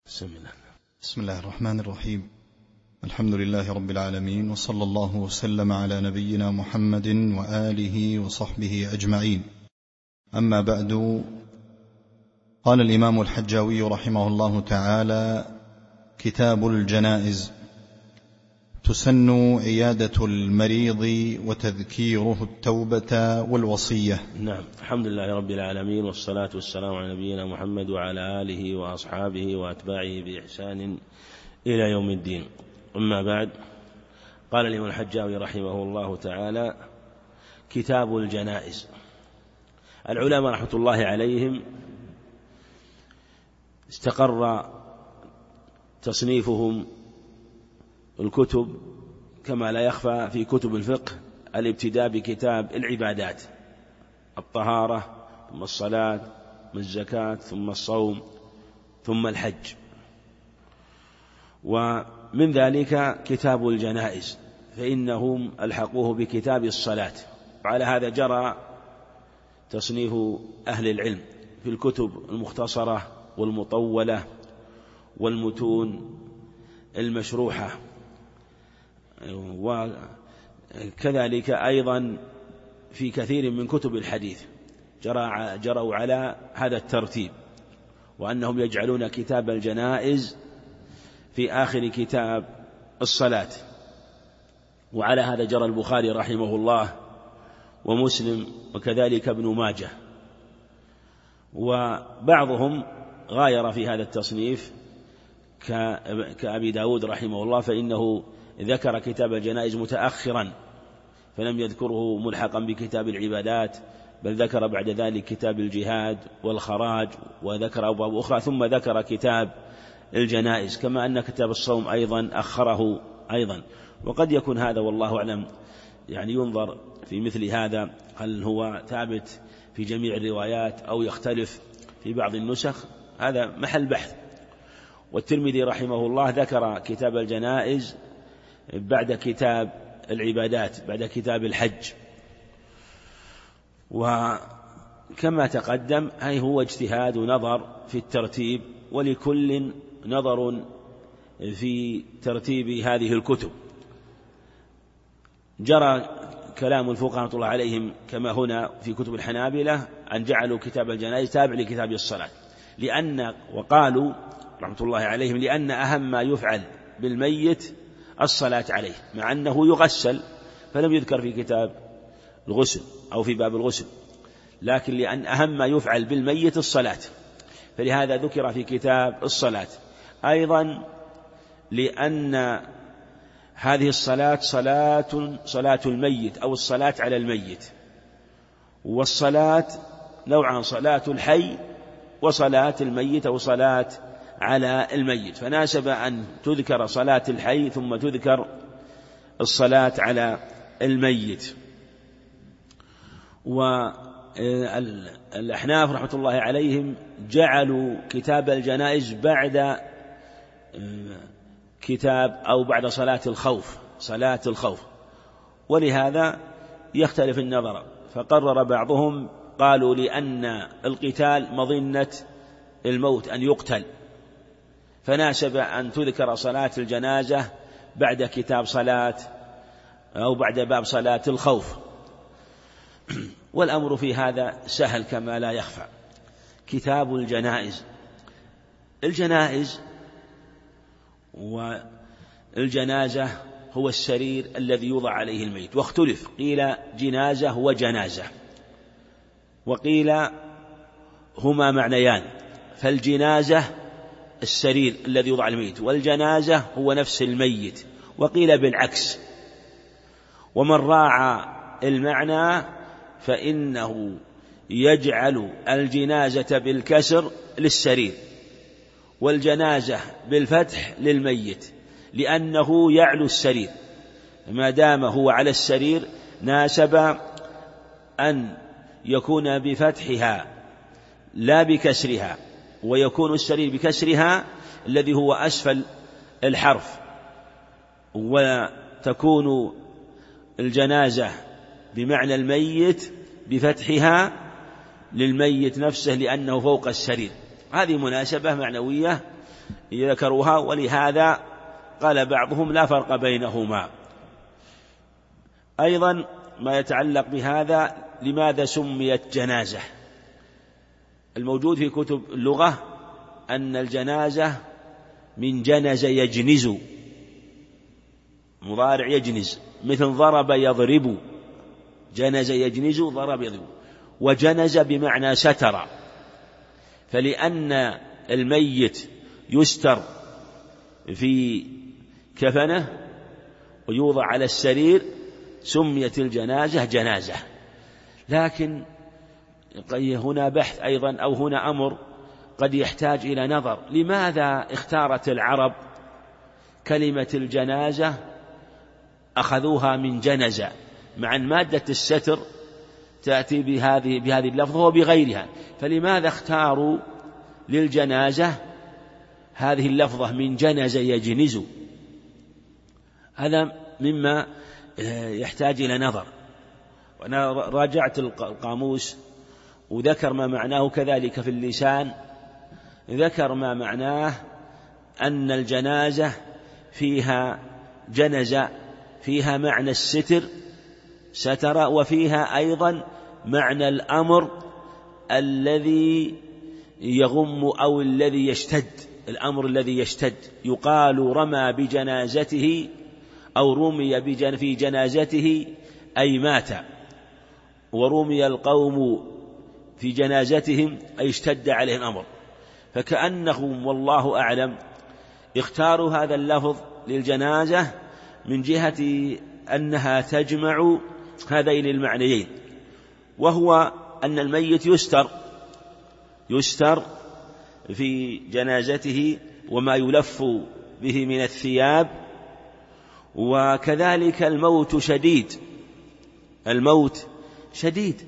بسم الله الرحمن الرحيم. الحمد لله رب العالمين، وصلى الله وسلم على نبينا محمد وآله وصحبه أجمعين. أما بعد، قال الإمام الحجاوي رحمه الله تعالى: كتاب الجنائز. تسن عيادة المريض وتذكيره التوبة والوصية. نعم، الحمد لله رب العالمين، والصلاة والسلام على نبينا محمد وعلى آله وأصحابه وأتباعه بإحسان إلى يوم الدين. أما بعد، قال الإمام الحجاوي رحمه الله تعالى: كتاب الجنائز. العلماء رحمة الله عليهم استقر تصنيفهم الكتب كما لا يخفى في كتب الفقه الابتداء بكتاب العبادات: الطهارة، ثم الصلاة، ثم الزكاة، ثم الصوم، ثم الحج. ومن ذلك كتاب الجنائز، فإنهم ألحقوه بكتاب الصلاة. وعلى هذا جرى تصنيف أهل العلم في الكتب المختصرة والمطولة والمتون المشروحة، وكذلك أيضا في كثير من كتب الحديث جروا على هذا الترتيب، وأنهم يجعلون كتاب الجنائز في آخر كتاب الصلاة. وعلى هذا جرى البخاري رحمه الله ومسلم وكذلك ابن ماجه. وبعضهم غاير في هذا التصنيف كأبي داود رحمه الله، فإنه ذكر كتاب الجنائز متأخرا فلم يذكره ملحقا بكتاب العبادات، بل ذكر بعد ذلك كتاب الجهاد والخراج، وذكر أبواب أخرى، ثم ذكر كتاب الجنائز. كما أن كتاب الصوم أيضا أخره أيضا. وقد يكون هذا والله أعلم ينظر في مثل هذا، هل هو ثابت في جميع الروايات أو يختلف في بعض النسخ، هذا محل بحث. والترمذي رحمه الله ذكر كتاب الجنائز بعد كتاب العبادات، بعد كتاب الحج. وكما تقدم هو اجتهاد ونظر في الترتيب، ولكل نظر في ترتيب هذه الكتب. جرى كلام الفقهاء رحمة الله عليهم كما هنا في كتب الحنابلة أن جعلوا كتاب الجنائز تابع لكتاب الصلاة، وقالوا رحمة الله عليهم لأن أهم ما يفعل بالميت الصلاة عليه، مع أنه يغسل فلم يذكر في كتاب الغسل أو في باب الغسل، لكن لأن أهم ما يفعل بالميت الصلاة، فلهذا ذكر في كتاب الصلاة. أيضا لأن هذه الصلاة صلاة الميت أو الصلاة على الميت، والصلاة نوعان: صلاة الحي وصلاة الميت أو صلاة على الميت، فناسب أن تذكر صلاة الحي ثم تذكر الصلاة على الميت. والأحناف رحمة الله عليهم جعلوا كتاب الجنائز بعد كتاب أو بعد صلاة الخوف، ولهذا يختلف النظر. فقرر بعضهم، قالوا لأن القتال مظنة الموت أن يقتل، فناسب أن تذكر صلاة الجنازة بعد كتاب صلاة أو بعد باب صلاة الخوف. والأمر في هذا سهل كما لا يخفى. كتاب الجنائز والجنازة هو السرير الذي يوضع عليه الميت، واختلف، قيل جنازة وجنازة، وقيل هما معنيان، فالجنازة السرير الذي يوضع الميت، والجنازة هو نفس الميت، وقيل بالعكس. ومن راعى المعنى فإنه يجعل الجنازة بالكسر للسرير والجنازة بالفتح للميت، لأنه يعلو السرير، ما دام هو على السرير ناسب أن يكون بفتحها لا بكسرها، ويكون السرير بكسرها الذي هو أسفل الحرف، وتكون الجنازة بمعنى الميت بفتحها للميت نفسه لأنه فوق السرير. هذه مناسبة معنوية ذكروها، ولهذا قال بعضهم لا فرق بينهما. أيضا ما يتعلق بهذا، لماذا سميت جنازة؟ الموجود في كتب اللغة أن الجنازة من جنز يجنز، مضارع يجنز، مثل ضرب يضرب، جنز يجنز ضرب يضرب، وجنز بمعنى ستر، فلأن الميت يستر في كفنه ويوضع على السرير سميت الجنازة جنازة. لكن هنا بحث أيضا، أو هنا أمر قد يحتاج إلى نظر، لماذا اختارت العرب كلمة الجنازة أخذوها من جنزة، مع أن مادة الستر تأتي بهذه اللفظة وبغيرها، فلماذا اختاروا للجنازة هذه اللفظة من جنز يجنز؟ هذا مما يحتاج إلى نظر. وأنا راجعت القاموس وذكر ما معناه، كذلك في اللسان ذكر ما معناه، أن الجنازة فيها جنز، فيها معنى الستر ستر، وفيها أيضا معنى الأمر الذي يغم أو الذي يشتد، الأمر الذي يشتد، يقال رمى بجنازته أو رمي في جنازته أي مات، ورمي القوم في جنازتهم أي اشتد عليهم الأمر. فكأنهم والله أعلم اختاروا هذا اللفظ للجنازة من جهة أنها تجمع هذين المعنيين، وهو أن الميت يستر في جنازته وما يلف به من الثياب، وكذلك الموت شديد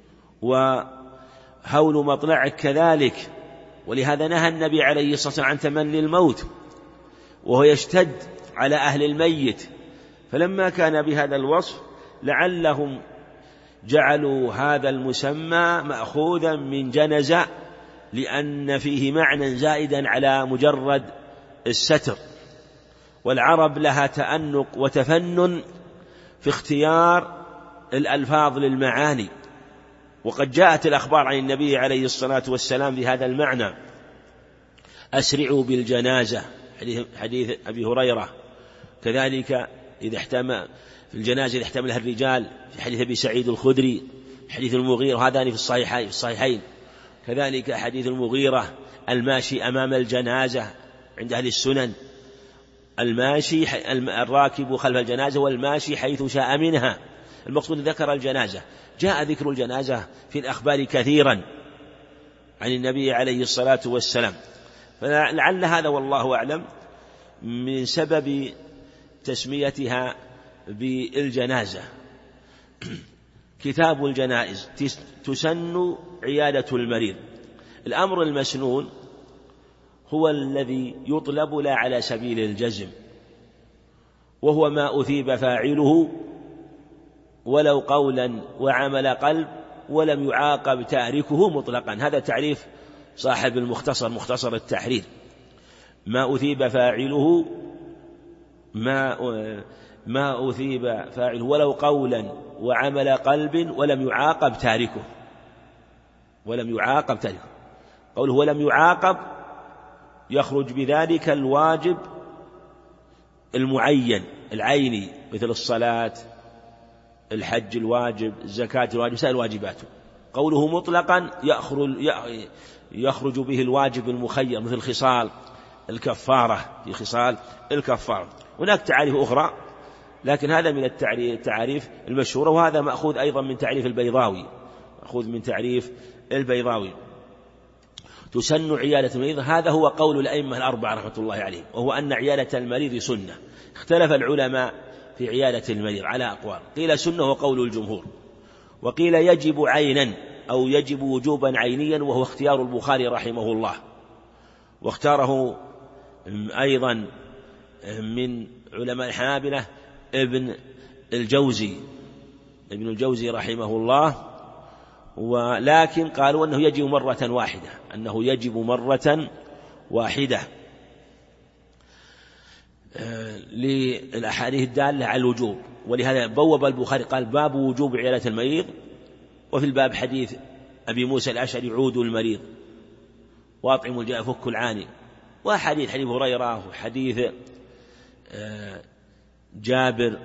وهول مطلعك كذلك، ولهذا نهى النبي عليه الصلاة والسلام عن تمني الموت، وهو يشتد على أهل الميت. فلما كان بهذا الوصف لعلهم جعلوا هذا المسمى مأخوذا من جنز، لأن فيه معنى زائدا على مجرد الستر. والعرب لها تأنق وتفنن في اختيار الألفاظ للمعاني، وقد جاءت الأخبار عن النبي عليه الصلاة والسلام بهذا المعنى: أسرعوا بالجنازة، حديث أبي هريرة. كذلك إذا احتمل في الجنازة إذا احتملها الرجال، في حديث أبي سعيد الخدري، حديث المغيرة، وهذان في الصحيحين. كذلك حديث المغيرة الماشي أمام الجنازة عند أهل السنن، الماشي الراكب خلف الجنازة، والماشي حيث شاء منها. المقصود ذكر الجنازة، جاء ذكر الجنازة في الأخبار كثيرا عن النبي عليه الصلاة والسلام، فلعل هذا والله أعلم من سبب تسميتها بالجنازة. كتاب الجنائز: تسن عيادة المريض. الأمر المسنون هو الذي يطلب لا على سبيل الجزم، وهو ما أثيب فاعله ولو قولا وعمل قلب ولم يعاقب تاركه مطلقا. هذا تعريف صاحب المختصر، مختصر التحرير. ما أثيب فاعله ما أثيب فاعله ولو قولا وعمل قلب ولم يعاقب تاركه. قوله ولم يعاقب يخرج بذلك الواجب المعين العيني، مثل الصلاة، الحج الواجب، الزكاة الواجب، سائر الواجبات. قوله مطلقا يخرج به الواجب المخير، مثل خصال الكفارة، في خصال الكفارة. هناك تعاريف أخرى، لكن هذا من التعاريف المشهورة، وهذا مأخوذ أيضا من تعريف البيضاوي. تسن عيادة المريض، هذا هو قول الأئمة الأربعة رحمة الله عليهم، وهو أن عيادة المريض سنة. اختلف العلماء في عيادة المريض على أقوال، قيل سنة وقول الجمهور، وقيل يجب عينا أو يجب وجوبا عينيا، وهو اختيار البخاري رحمه الله، واختاره أيضا من علماء الحنابلة ابن الجوزي رحمه الله. ولكن قالوا أنه يجب مرة واحدة، للأحاديث الدالة على الوجوب، ولهذا بوب البخاري قال باب وجوب عيادة المريض، وفي الباب حديث أبي موسى الأشعري عودوا المريض وأطعموا الجائع فكوا العاني، وحديث هريرة، وحديث جابر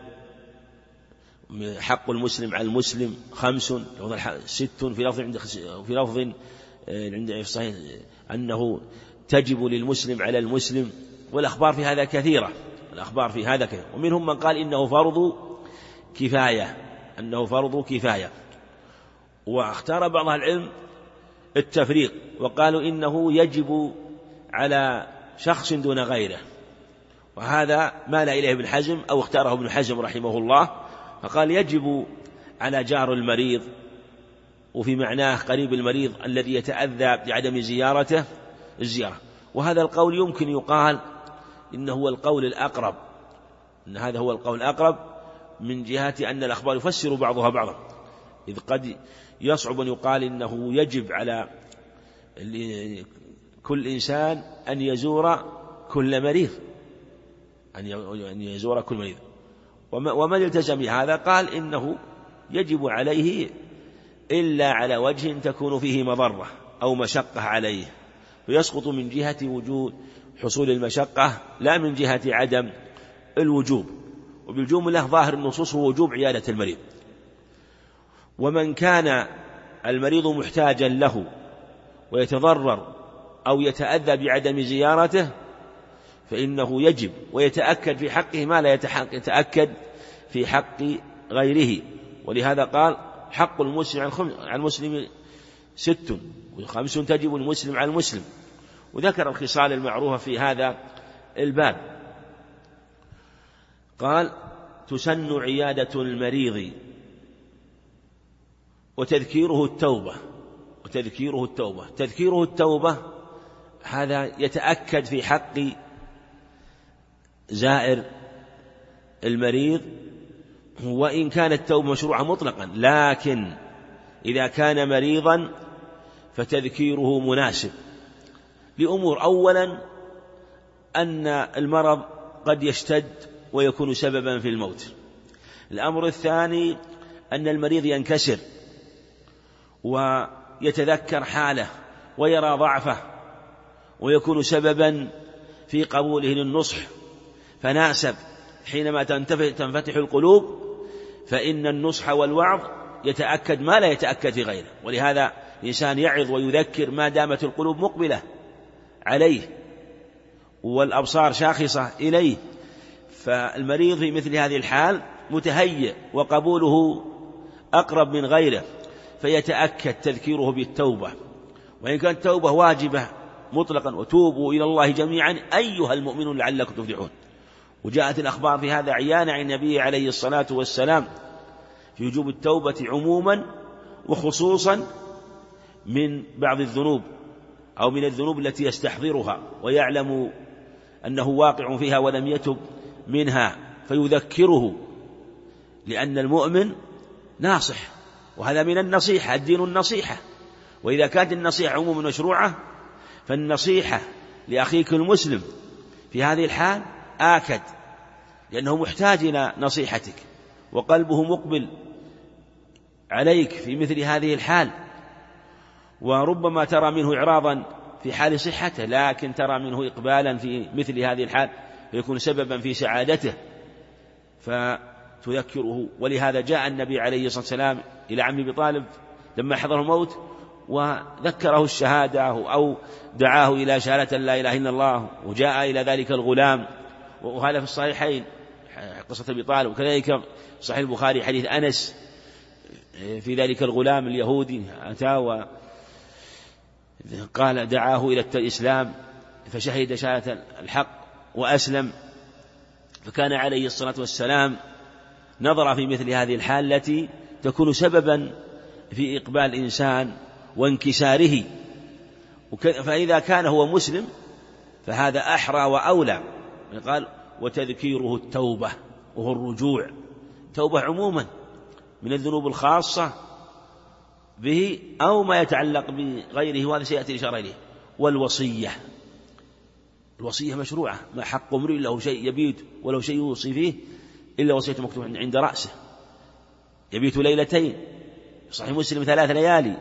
حق المسلم على المسلم 5 6 في لفظ عند الصحيح أنه تجب للمسلم على المسلم، والأخبار في هذا كثيرة، ومنهم من قال إنه فرض كفاية، واختار بعض العلم التفريق وقالوا إنه يجب على شخص دون غيره، وهذا مال إليه ابن حزم أو اختاره ابن حزم رحمه الله، فقال يجب على جار المريض، وفي معناه قريب المريض الذي يتأذى بعدم زيارته الزيارة. وهذا القول يمكن يقال إنه هو القول الأقرب، إن هذا هو القول الأقرب من جهة أن الأخبار يفسر بعضها بعضا، إذ قد يصعب أن يقال إنه يجب على كل إنسان أن يزور كل مريض، ومن التزم بهذا قال إنه يجب عليه إلا على وجه تكون فيه مضرة أو مشقة عليه، فيسقط من جهة وجود حصول المشقة لا من جهة عدم الوجوب. وبالجملة ظاهر النصوص هو وجوب عيادة المريض. ومن كان المريض محتاجا له ويتضرر أو يتأذى بعدم زيارته فإنه يجب ويتأكد في حقه ما لا يتأكد في حق غيره، ولهذا قال حق المسلم على المسلم 6 و5 تجب المسلم على المسلم، وذكر الخصال المعروفة في هذا الباب. قال تسن عيادة المريض وتذكيره التوبة هذا يتأكد في حق زائر المريض، وإن كانت التوبة مشروعة مطلقا، لكن إذا كان مريضا فتذكيره مناسب لأمور: أولا أن المرض قد يشتد ويكون سببا في الموت. الأمر الثاني أن المريض ينكسر ويتذكر حاله ويرى ضعفه ويكون سببا في قبوله للنصح، فناسب حينما تنفتح القلوب فإن النصح والوعظ يتأكد ما لا يتأكد في غيره، ولهذا الإنسان يعظ ويذكر ما دامت القلوب مقبلة عليه والأبصار شاخصة إليه، فالمريض في مثل هذه الحال متهيئ وقبوله أقرب من غيره، فيتأكد تذكيره بالتوبة، وإن كانت التوبة واجبة مطلقا: وتوبوا إلى الله جميعا أيها المؤمنون لعلكم تفلحون. وجاءت الأخبار في هذا عيانا عن النبي عليه الصلاة والسلام في وجوب التوبة عموما وخصوصا من بعض الذنوب أو من الذنوب التي يستحضرها ويعلم أنه واقع فيها ولم يتب منها، فيذكره، لأن المؤمن ناصح، وهذا من النصيحة، الدين النصيحة. وإذا كانت النصيحة عموما مشروعة فالنصيحة لأخيك المسلم في هذه الحال آكد، لأنه محتاج إلى نصيحتك وقلبه مقبل عليك في مثل هذه الحال، وربما ترى منه إعراضا في حال صحته، لكن ترى منه إقبالا في مثل هذه الحال فيكون سببا في سعادته فتذكره. ولهذا جاء النبي عليه الصلاة والسلام إلى عم أبي طالب لما حضر الموت وذكره الشهادة أو دعاه إلى شهادة لا إله إلا الله، وجاء إلى ذلك الغلام، وهذا في الصحيحين قصة أبي طالب، وكذلك صحيح البخاري حديث أنس في ذلك الغلام اليهودي أتى وقال دعاه إلى الإسلام فشهد شهادة الحق وأسلم، فكان عليه الصلاة والسلام نظر في مثل هذه الحال التي تكون سببا في إقبال الإنسان وانكساره، فإذا كان هو مسلم فهذا أحرى وأولى. قال وتذكيره التوبة وهو الرجوع، توبة عموما من الذنوب الخاصة به أو ما يتعلق بغيره، وهذا سيأتي الإشارة إليه. والوصية الوصية مشروعة، ما حق امرئ له شيء يبيت وله شيء يوصي فيه إلا وصية مكتوب عند رأسه، يبيت ليلتين، صحيح مسلم 3 ليالي.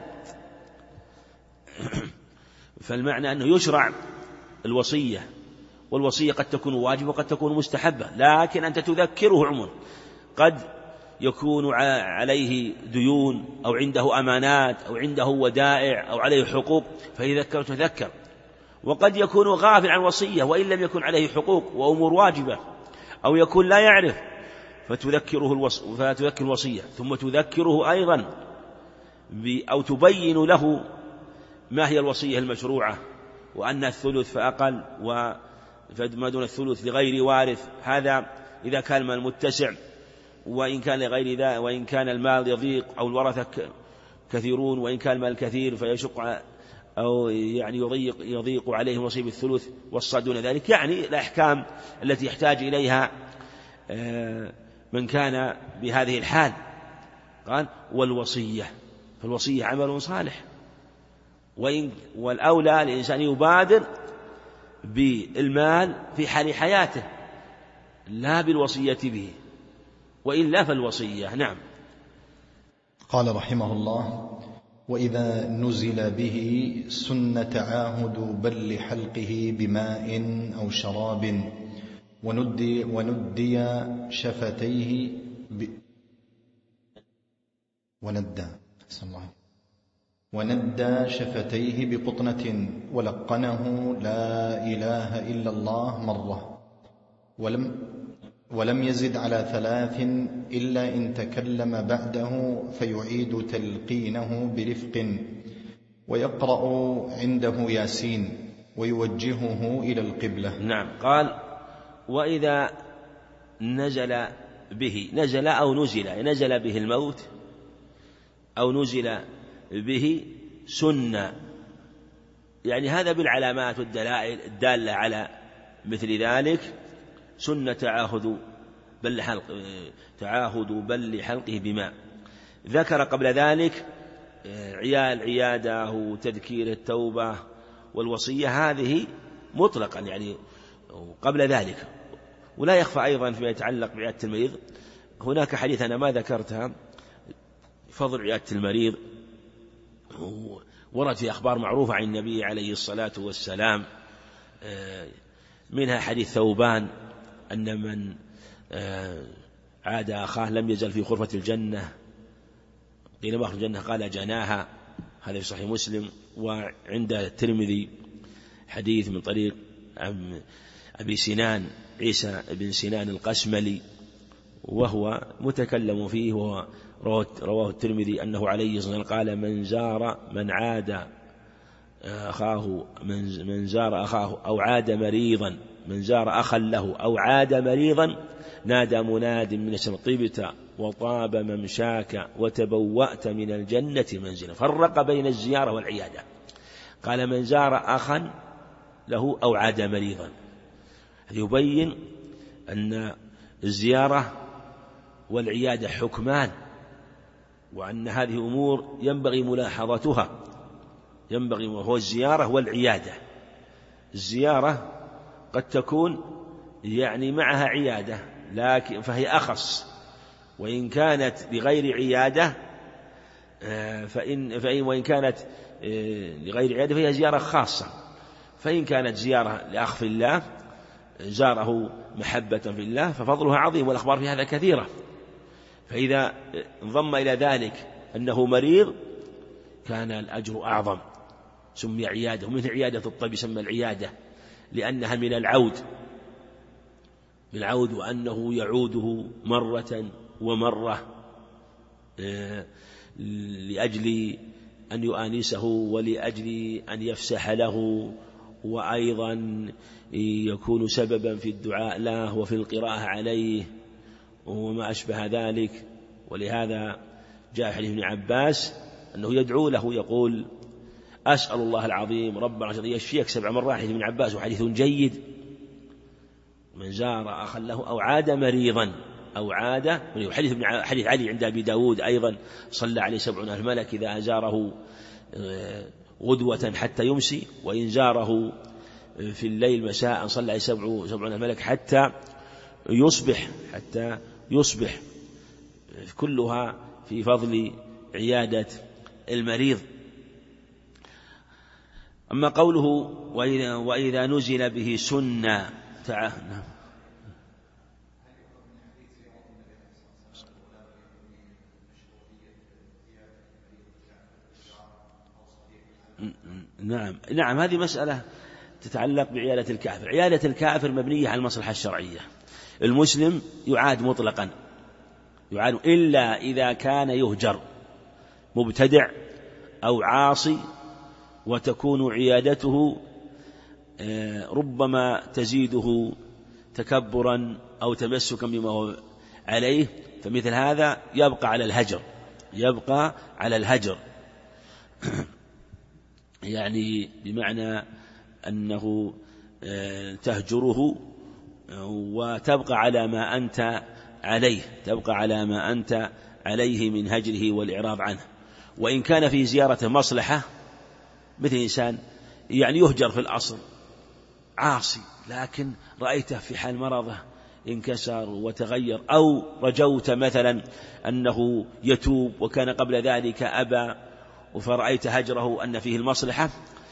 فالمعنى أنه يشرع الوصية، والوصية قد تكون واجبة وقد تكون مستحبة، لكن أنت تذكره عموما. قد يكون عليه ديون أو عنده أمانات أو عنده ودائع أو عليه حقوق فيذكر تذكر، وقد يكون غافل عن وصية وإن لم يكن عليه حقوق وأمور واجبة، أو يكون لا يعرف فتذكر الوصية، ثم تذكره أيضا أو تبين له ما هي الوصية المشروعة، وأن الثلث فأقل وما دون الثلث لغير وارث، هذا إذا كان المال متسع، وإن كان لغير ذا، وإن كان المال يضيق أو الورثة كثيرون، وإن كان المال كثير فيشق أو يعني يضيق عليهم نصيب الثلث والصاد دون ذلك، يعني الأحكام التي يحتاج إليها من كان بهذه الحال. قال والوصية، فالوصية عمل صالح، والأولى الإنسان يبادر بالمال في حال حياته لا بالوصية به، وإلا فالوصية. نعم. قال رحمه الله: وإذا نزل به سن تعاهد بل حلقه بماء أو شراب وندي شفتيه وندى شفتيه بقطنة ولقنه لا إله إلا الله مرة، ولم يزد على 3 إلا إن تكلم بعده فيعيد تلقينه برفق، ويقرأ عنده ياسين ويوجهه إلى القبلة. نعم. قال وإذا نزل به، نزل أو نزل، نزل به الموت أو نزل به سنة، يعني هذا بالعلامات والدلائل الدالة على مثل ذلك. سنة تعاهد بل حلقه بماء. ذكر قبل ذلك العيادة وتذكير التوبة والوصية، هذه مطلقا يعني قبل ذلك. ولا يخفى أيضا فيما يتعلق بعيادة المريض، هناك حديث أنا ما ذكرتها، فضل عيادة المريض، ورد في أخبار معروفة عن النبي عليه الصلاة والسلام، منها حديث ثوبان أن من عاد أخاه لم يزل في غرفة الجنة، قيل ما أخرج الجنة قال جناها، هذا في صحيح مسلم. وعند الترمذي حديث من طريق أبي سنان عيسى بن سنان القشملي، وهو متكلم فيه، رواه الترمذي أنه عليه الصلاة والسلام قال من عاد أخاه، من زار أخاه أو عاد مريضا، من زار أخا له أو عاد مريضا نادى مناد من السماء طبت وطاب ممشاك وتبوأت من الجنة منزلا. فرق بين الزيارة والعيادة، قال من زار أخا له أو عاد مريضا، يبين أن الزيارة والعيادة حكمان، وأن هذه أمور ينبغي ملاحظتها، وهو الزيارة والعيادة. الزيارة قد تكون يعني معها عيادة، لكن فهي أخص، وإن كانت بغير عيادة وإن كانت لغير عيادة فهي زيارة خاصة. فإن كانت زيارة لأخ في الله زاره محبة في الله ففضلها عظيم، والأخبار في هذا كثيرة. فإذا انضم إلى ذلك أنه مريض كان الأجر أعظم، سمي عيادة. ومثل عيادة الطبيب يسمى العيادة لأنها من العود، وأنه يعوده مرة ومرة لأجل أن يؤانسه ولأجل أن يفسح له، وأيضا يكون سببا في الدعاء له وفي القراءة عليه وما أشبه ذلك. ولهذا جاء حديث ابن عباس أنه يدعو له يقول أسأل الله العظيم رب العرش يشفيك 7 مرات. حديث ابن عباس وحديث جيد. من زار أخا له أو عاد مريضا أو عاد. حديث علي عند أبي داود أيضا صلى عليه 70 الملك إذا زاره غدوة حتى يمسي، وإن زاره في الليل مساء صلى 70 ملك حتى يصبح كلها في فضل عيادة المريض. أما قوله وإذا نزل به سنة نعم هذه مسألة تتعلق بعيادة الكافر. عيادة الكافر مبنية على المصلحة الشرعية. المسلم يعاد مطلقا، يعاد إلا إذا كان يهجر مبتدع أو عاصي، وتكون عيادته ربما تزيده تكبرا أو تمسكا بما هو عليه، فمثل هذا يبقى على الهجر يعني بمعنى أنه تهجره وتبقى على ما أنت عليه من هجره والإعراض عنه. وإن كان في زيارة مصلحة، مثل إنسان يعني يهجر في الأصل عاصي، لكن رأيته في حال مرضه انكسر وتغير، أو رجوت مثلا أنه يتوب وكان قبل ذلك أبى، فرأيت هجره أن فيه المصلحة،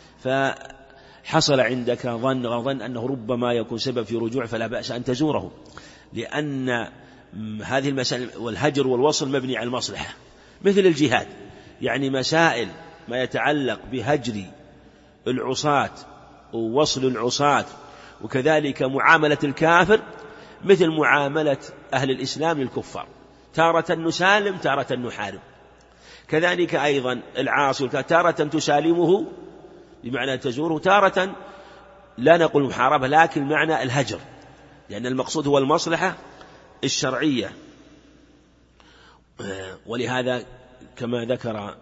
فحصل عندك ظن أنه ربما يكون سبب في رجوع، فلا بأس أن تزوره، لأن هذه المسائل والهجر والوصل مبني على المصلحة. مثل الجهاد، يعني مسائل ما يتعلق بهجر العصاة ووصل العصاة، وكذلك معاملة الكافر مثل معاملة أهل الإسلام للكفار، تارة نسالم تارة نحارب. كذلك أيضا العاصي تارة تسالمه بمعنى تزوره، تارة لا نقول محاربة لكن معنى الهجر، لأن المقصود هو المصلحة الشرعية. ولهذا كما ذكر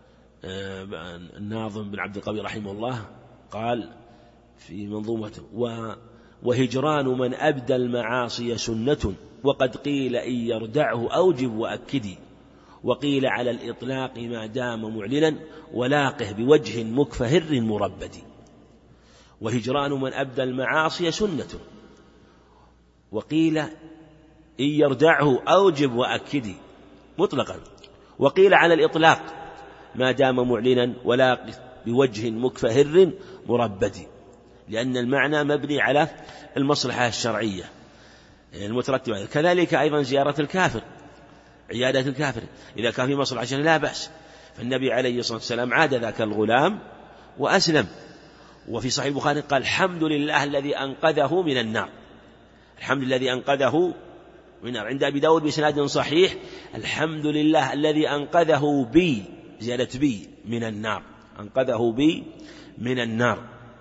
الناظم بن عبد القوي رحمه الله قال في منظومته: وهجران من أبدى المعاصي سنة، وقد قيل إن يردعه أوجب وأكدي، وقيل على الإطلاق ما دام معلنا، ولاقه بوجه مكفهر مربد. وهجران من أبدى المعاصي سنة، وقيل إن يردعه أوجب وأكدي مطلقا، وقيل على الإطلاق ما دام معلنا، ولاقه بوجه مكفهر مربد، لأن المعنى مبني على المصلحة الشرعية المترتبة. كذلك أيضا زيارة الكافر، عيادة الكافر إذا كان في مصلحة شرعية لا بأس. فالنبي عليه الصلاة والسلام عاد ذاك الغلام وأسلم، وفي صحيح البخاري قال: الحمد لله الذي أنقذه من النار. الحمد لله الذي أنقذه من النار. عند أبي داود بسناد صحيح: الحمد لله الذي أنقذه بي، زيادة بي، من النار، أنقذه بي من النار.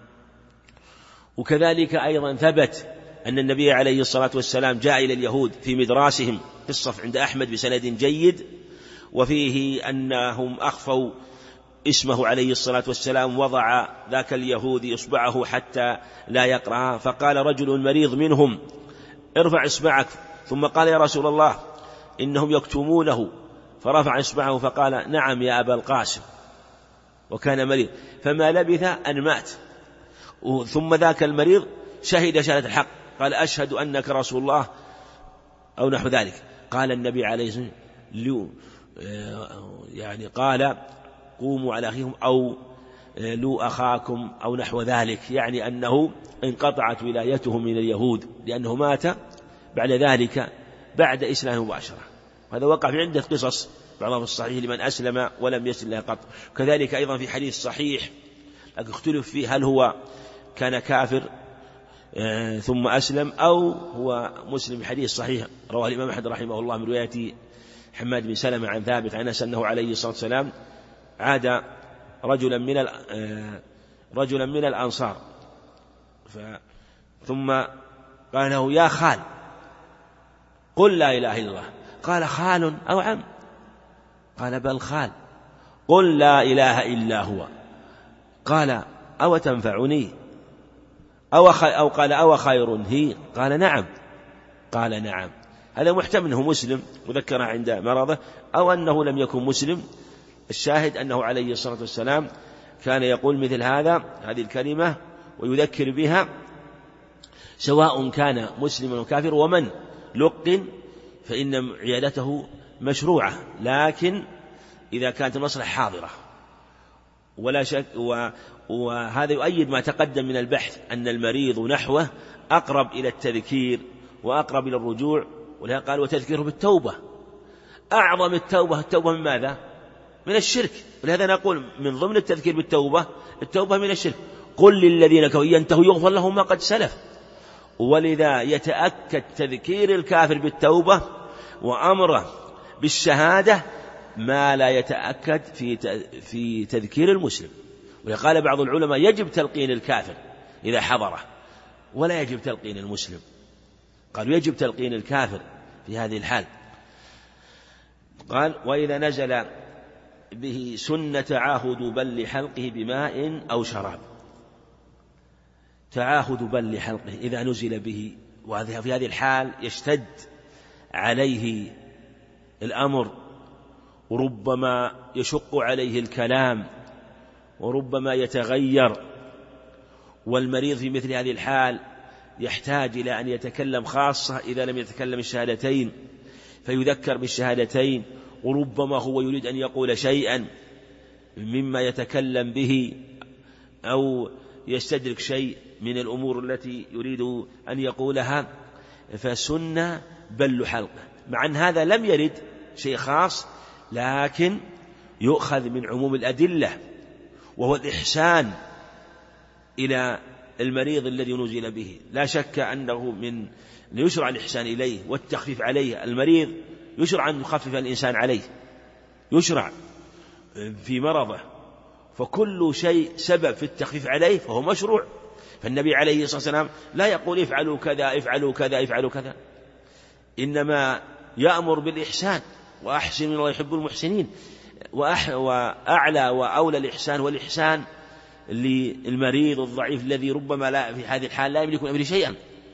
وكذلك أيضا ثبت أن النبي عليه الصلاة والسلام جاء إلى اليهود في مدراسهم في الصف عند أحمد بسند جيد، وفيه أنهم أخفوا اسمه عليه الصلاة والسلام، وضع ذاك اليهودي إصبعه حتى لا يقرأها، فقال رجل مريض منهم: ارفع إصبعك. ثم قال: يا رسول الله إنهم يكتمونه. فرفع إصبعه فقال: نعم يا أبا القاسم، وكان مريض. فما لبث أن مات. ثم ذاك المريض شهد شهادة الحق، قال: أشهد أنك رسول الله أو نحو ذلك. قال النبي عليه الصلاة والسلام يعني قال: قوموا على أخيكم أو لو أخاكم أو نحو ذلك، يعني أنه انقطعت ولايته من اليهود، لأنه مات بعد ذلك بعد إسلامه مباشرة. هذا وقع في عدة قصص، بعضها في الصحيح لمن أسلم ولم يسلم له قط. كذلك أيضا في حديث صحيح لكن اختلف فيه هل هو كان كافر ثم أسلم أو هو مسلم. حديث صحيح رواه الإمام أحمد رحمه الله من رواية حماد بن سلمة عن ثابت عن أنس أنه عليه الصلاة والسلام عاد رجلا من الأنصار، ثم قال له: يا خال قل لا إله إلا الله. قال: خال أو عم؟ قال: بل خال. قل لا إله إلا هو. قال: أو تنفعني؟ أو قال: أو خير هي؟ قال: نعم. قال: نعم. هذا محتمل أنه مسلم وذكر عند مرضه، أو أنه لم يكن مسلم. الشاهد أنه عليه الصلاة والسلام كان يقول مثل هذه الكلمة ويذكر بها سواء كان مسلما وكافر. ومن لقن فإن عيادته مشروعة، لكن إذا كانت المصلحة حاضرة ولا شك. وهذا يؤيد ما تقدم من البحث أن المريض نحوه أقرب إلى التذكير وأقرب إلى الرجوع، ولهذا قال وتذكيره بالتوبة. أعظم التوبة من ماذا؟ من الشرك. ولهذا نقول من ضمن التذكير بالتوبة التوبة من الشرك. قل للذين كفروا ينتهوا يغفر لهم ما قد سلف. ولذا يتأكد تذكير الكافر بالتوبة وأمره بالشهادة ما لا يتأكد في تذكير المسلم. وقال بعض العلماء يجب تلقين الكافر إذا حضره ولا يجب تلقين المسلم. قالوا يجب تلقين الكافر في هذه الحال. قال وإذا نزل به سن تعاهد بل حلقه بماء أو شراب. تعاهد بل حلقه إذا نزل به، وفي هذه الحال يشتد عليه الأمر، وربما يشق عليه الكلام، وربما يتغير. والمريض في مثل هذه الحال يحتاج إلى أن يتكلم، خاصة إذا لم يتكلم الشهادتين فيذكر بالشهادتين، وربما هو يريد أن يقول شيئا مما يتكلم به أو يستدرك شيء من الأمور التي يريد أن يقولها، فسن بل حلقه. مع أن هذا لم يرد شيء خاص، لكن يؤخذ من عموم الأدلة، وهو الإحسان إلى المريض الذي نزل به. لا شك أنه من يشرع الإحسان إليه والتخفيف عليه. المريض يشرع أن يخفف الإنسان عليه، يشرع في مرضه، فكل شيء سبب في التخفيف عليه فهو مشروع. فالنبي عليه الصلاة والسلام لا يقول افعلوا كذا افعلوا كذا افعلوا كذا، إنما يأمر بالإحسان، وأحسن الله يحب المحسنين. وأعلى وأولى الإحسان والإحسان للمريض الضعيف الذي ربما لا في هذه الحال لا يملك من أمره شيئا.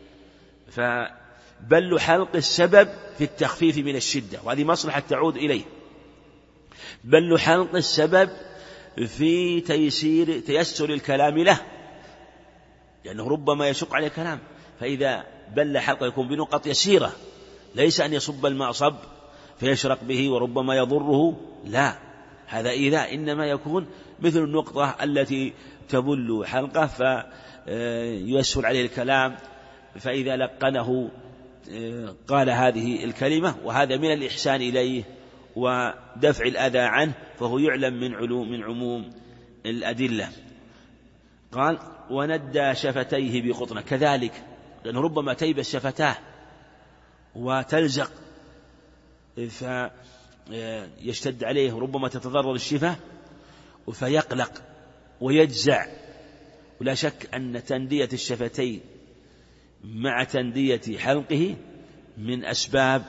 فبل حلق السبب في التخفيف من الشدة، وهذه مصلحة تعود إليه. بل حلق السبب في تيسر الكلام له، لأنه ربما يشق عليه الكلام، فإذا بل حلقه يكون بنقط يسيرة، ليس أن يصب الماء صب فيشرق به وربما يضره، لا، هذا إذا إنما يكون مثل النقطة التي تبل حلقه فيسهل عليه الكلام، فإذا لقنه قال هذه الكلمة. وهذا من الإحسان إليه ودفع الأذى عنه، فهو يعلم من عموم الأدلة. قال وندى شفتيه بقطنة، كذلك لأنه ربما تيبس شفتاه وتلزق فيشتد عليه، ربما تتضرر الشفة فيقلق ويجزع. ولا شك أن تندية الشفتين مع تندية حلقه من أسباب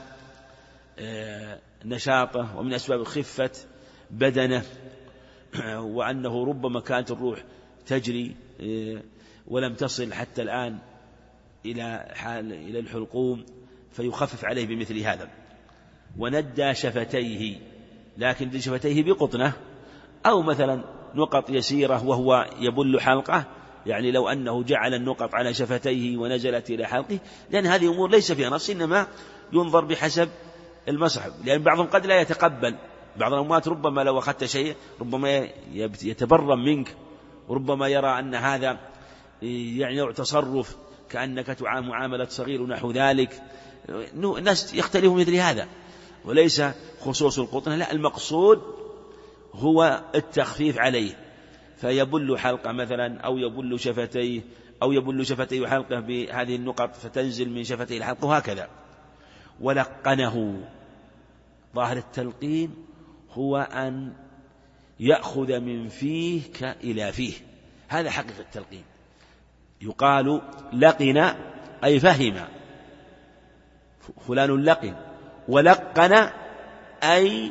نشاطه ومن أسباب خفة بدنه، وأنه ربما كانت الروح تجري ولم تصل حتى الآن إلى الحلقوم فيخفف عليه بمثل هذا. وندى شفتيه، لكن دي شفتيه بقطنة أو مثلا نقط يسيرة وهو يبل حلقه، يعني لو أنه جعل النقط على شفتيه ونزلت إلى حلقه، لأن هذه أمور ليس فيها نص، إنما ينظر بحسب المصحف، لأن بعضهم قد لا يتقبل. بعض الأموات ربما لو أخذت شيء ربما يتبرم منك، وربما يرى أن هذا يعني نوع تصرف كأنك تعامل معاملة صغير ونحو ذلك. الناس يختلفون مثل هذا، وليس خصوص القطنة، لا، المقصود هو التخفيف عليه، فيبل حلقه مثلا أو يبل شفتيه أو يبل شفتيه حلقه بهذه النقط فتنزل من شفتيه الحلقه، وهكذا. ولقنه، ظاهر التلقين هو أن يأخذ من فيك إلى فيه، هذا حقيقة التلقين. يقال لقن أي فهم، فلان لقن، ولقن أي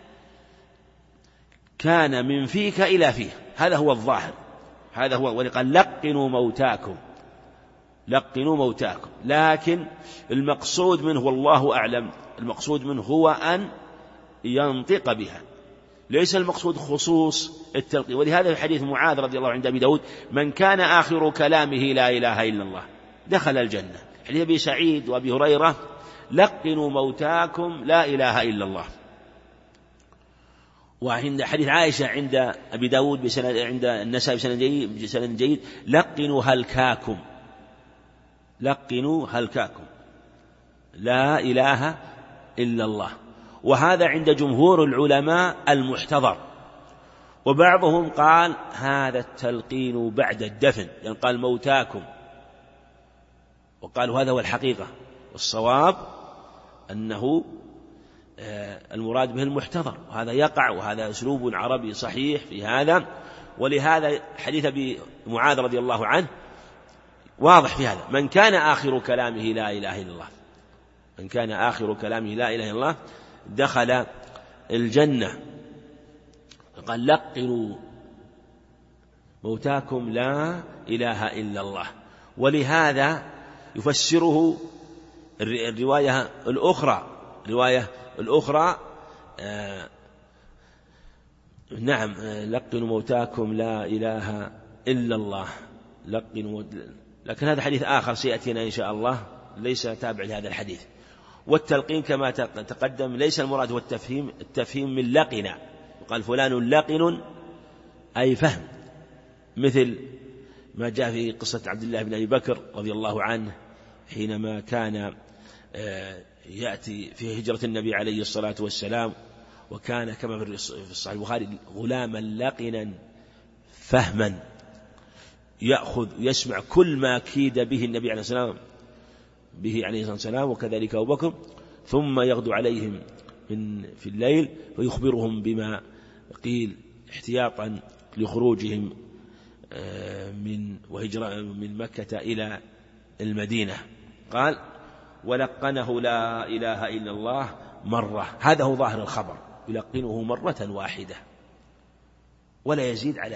كان من فيك إلى فيه، هذا هو الظاهر، هذا هو. ولقال لقنوا موتاكم، لقنوا موتاكم، لكن المقصود منه والله أعلم، المقصود منه هو أن ينطق بها، ليس المقصود خصوص التلقين. ولهذا في حديث معاذ رضي الله عنه عند أبي داود: من كان آخر كلامه لا إله إلا الله دخل الجنة. حديث أبي سعيد وأبي هريرة: لقنوا موتاكم لا إله إلا الله. وعند حديث عائشة عند أبي داود عند النسائي بسند جيد: لقنوا هلكاكم، لقنوا هلكاكم لا إله إلا الله. وهذا عند جمهور العلماء المحتضر. وبعضهم قال هذا التلقين بعد الدفن، يعني قال موتاكم، وقالوا هذا هو الحقيقة، والصواب أنه المراد به المحتضر، وهذا يقع، وهذا أسلوب عربي صحيح في هذا. ولهذا حديث أبي معاذ رضي الله عنه واضح في هذا: من كان آخر كلامه لا إله إلا الله، من كان آخر كلامه لا إله إلا الله دخل الجنة. قال: لقنوا موتاكم لا إله إلا الله. ولهذا يفسره الرواية الأخرى نعم: لقنوا موتاكم لا إله إلا الله، لكن هذا حديث آخر سيأتينا إن شاء الله ليس تابع لهذا الحديث. والتلقين كما تقدم ليس المراد هو التفهيم من لقنا، وقال فلان لقن أي فهم، مثل ما جاء في قصة عبد الله بن أبي بكر رضي الله عنه حينما كان يأتي في هجرة النبي عليه الصلاة والسلام، وكان كما في الصحيح البخاري غلاما لقنا فهما يأخذ يسمع كل ما كيد به النبي عليه الصلاة والسلام وكذلك أبو بكر، ثم يغدو عليهم في الليل ويخبرهم بما قيل احتياطا لخروجهم من مكة إلى المدينة. قال: ولقنه لا إله إلا الله مرة. هذا هو ظاهر الخبر، يلقنه مرة واحدة ولا يزيد على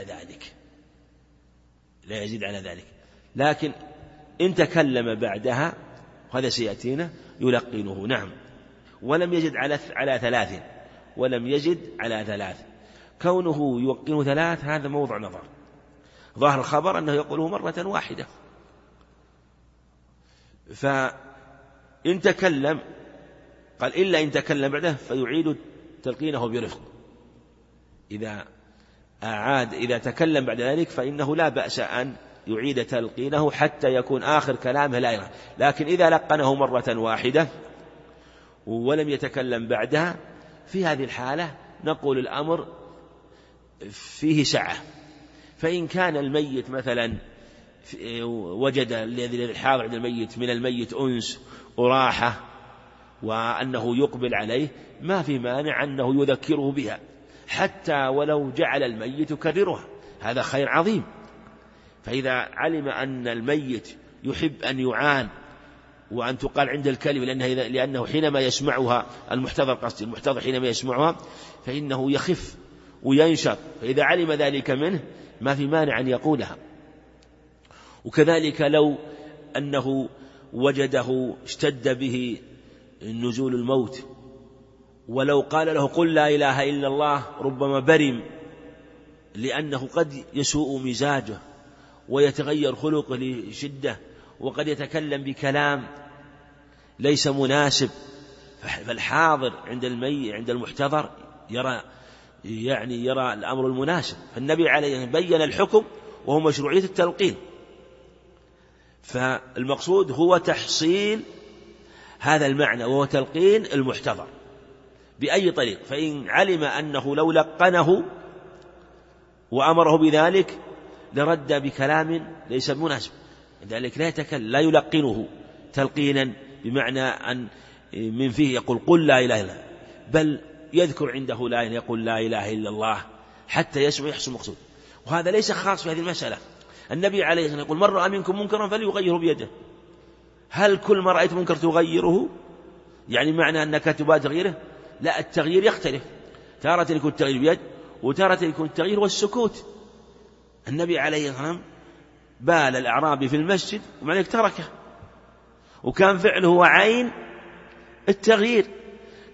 ذلك، لكن إن تكلم بعدها، وهذا سيأتينا، يلقنه. نعم. ولم يجد على ثلاث، كونه يلقنه 3 هذا موضع نظر. ظاهر الخبر أنه يقوله مرة واحدة، فإن تكلم قال إلا إن تكلم بعده فيعيد تلقينه برفق. إذا تكلم بعد ذلك فإنه لا بأس أن يعيد تلقينه حتى يكون آخر كلامه لا إله. لكن إذا لقنه مرة واحدة ولم يتكلم بعدها، في هذه الحالة نقول الأمر فيه سعة. فإن كان الميت مثلا وجد الذي الحاضر عند الميت من الميت أنس وراحة وأنه يقبل عليه، ما في مانع أنه يذكره بها، حتى ولو جعل الميت يكررها، هذا خير عظيم. فإذا علم أن الميت يحب أن يعان وأن تقال عند الكلمة، لأنه حينما يسمعها المحتضر حينما يسمعها فإنه يخف وينشط، فإذا علم ذلك منه ما في مانع أن يقولها. وكذلك لو أنه وجده اشتد به نزول الموت، ولو قال له قل لا إله إلا الله ربما برم، لأنه قد يسوء مزاجه ويتغير خلقه لشدة، وقد يتكلم بكلام ليس مناسب. فالحاضر عند المحتضر يرى الأمر المناسب. فالنبي عليه بين الحكم وهو مشروعية التلقين، فالمقصود هو تحصيل هذا المعنى وهو تلقين المحتضر بأي طريق. فإن علم أنه لو لقنه وأمره بذلك لرد بكلام ليس مناسب، لذلك لا يلقنه تلقينا بمعنى أن من فيه يقول قل لا إله إلا الله، بل يذكر عنده لا إله، يقول لا إله إلا الله حتى يسمع يحصل مقصود. وهذا ليس خاص في هذه المسألة. النبي عليه الصلاة والسلام يقول من رأى منكم منكرا فليغيره بيده. هل كل ما رأيت منكر تغيره؟ يعني معنى أنك تبادر تغييره؟ لا، التغيير يختلف، تارة يكون التغيير بيد وتارة يكون التغيير والسكوت. النبي عليه الصلاة والسلام بال الأعرابي في المسجد ومع ذلك تركه، وكان فعله عين التغيير،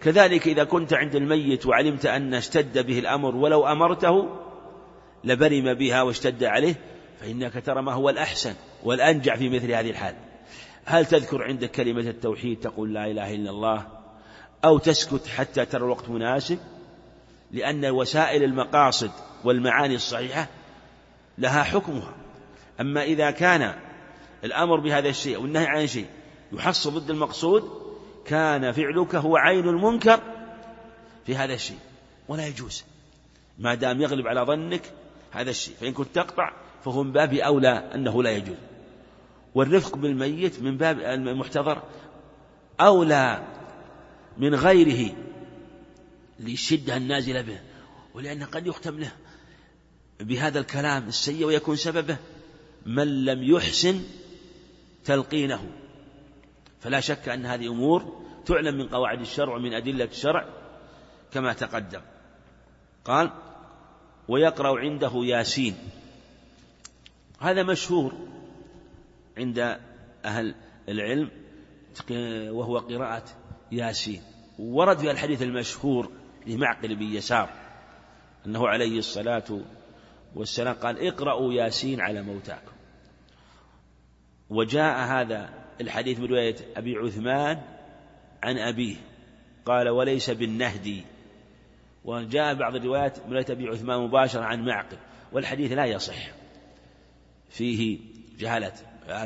كذلك إذا كنت عند الميت وعلمت أن اشتد به الأمر ولو أمرته لبرم بها واشتد عليه، فإنك ترى ما هو الأحسن والأنجع في مثل هذه الحال. هل تذكر عندك كلمة التوحيد تقول لا إله إلا الله، أو تسكت حتى ترى الوقت مناسب؟ لأن وسائل المقاصد والمعاني الصحيحة لها حكمها. أما إذا كان الأمر بهذا الشيء والنهي عن شيء يحصل ضد المقصود، كان فعلك هو عين المنكر في هذا الشيء، ولا يجوز ما دام يغلب على ظنك هذا الشيء. فإن كنت تقطع فهو من باب أولى أنه لا يجوز. والرفق بالميت من باب المحتضر أولى من غيره للشدة النازلة به، ولأنه قد يختم له بهذا الكلام السيء ويكون سببه من لم يحسن تلقينه. فلا شك أن هذه أمور تعلم من قواعد الشرع ومن أدلة الشرع كما تقدم. قال ويقرأ عنده ياسين، هذا مشهور عند أهل العلم وهو قراءة ياسين. ورد في الحديث المشهور لمعقل بن يسار أنه عليه الصلاة والسلام قال اقرأوا ياسين على موتاكم. وجاء هذا الحديث من رواية أبي عثمان عن أبيه قال وليس بالنهدي، وجاء بعض الروايات من رواية أبي عثمان مباشرة عن معقل، والحديث لا يصح، فيه جهالة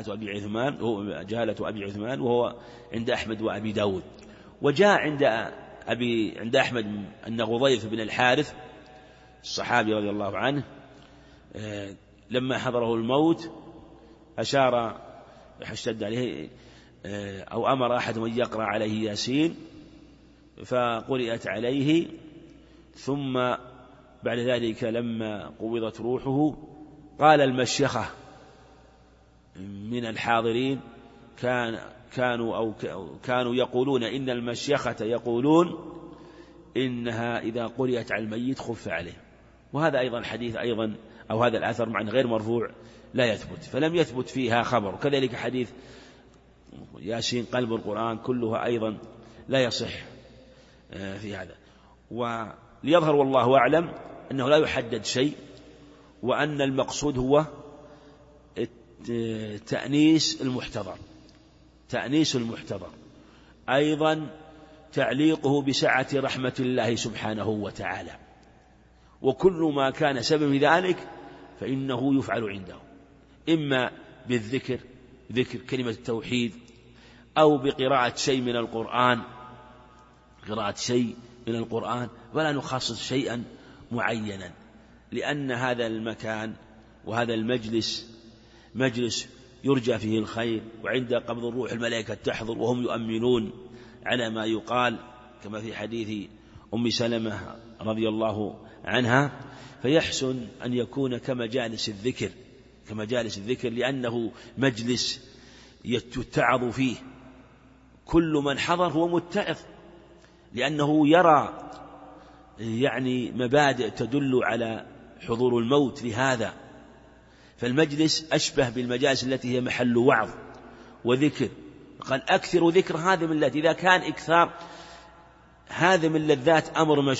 أبي عثمان وهو عند أحمد وأبي داود. وجاء عند أحمد أن غضيف بن الحارث الصحابي رضي الله عنه لما حضره الموت أشار اشتد عليه أو أمر أحد من يقرأ عليه ياسين فقرئت عليه، ثم بعد ذلك لما قبضت روحه قال المشيخة من الحاضرين كانوا يقولون إن المشيخة يقولون إنها إذا قرئت على الميت خف عليه. وهذا أيضا حديث أيضا أو هذا الأثر مع غير مرفوع لا يثبت، فلم يثبت فيها خبر. وكذلك حديث ياسين قلب القرآن كلها أيضا لا يصح في هذا. وليظهر والله أعلم أنه لا يحدد شيء، وأن المقصود هو تأنيس المحتضر أيضا تعليقه بسعة رحمة الله سبحانه وتعالى، وكل ما كان سبب ذلك فإنه يفعل عنده، إما بالذكر ذكر كلمة التوحيد، أو بقراءة شيء من القرآن، ولا نخصص شيئا معينا، لأن هذا المكان وهذا المجلس مجلس يرجى فيه الخير، وعند قبض الروح الملائكة تحضر وهم يؤمنون على ما يقال، كما في حديث أم سلمة رضي الله عنها. فيحسن أن يكون كمجالس الذكر لأنه مجلس يتعظ فيه، كل من حضر هو متعظ، لأنه يرى مبادئ تدل على حضور الموت لهذا. فالمجلس أشبه بالمجالس التي هي محل وعظ وذكر. قال أكثر ذكر هذه من اللذات، إذا كان إكثار هذا من اللذات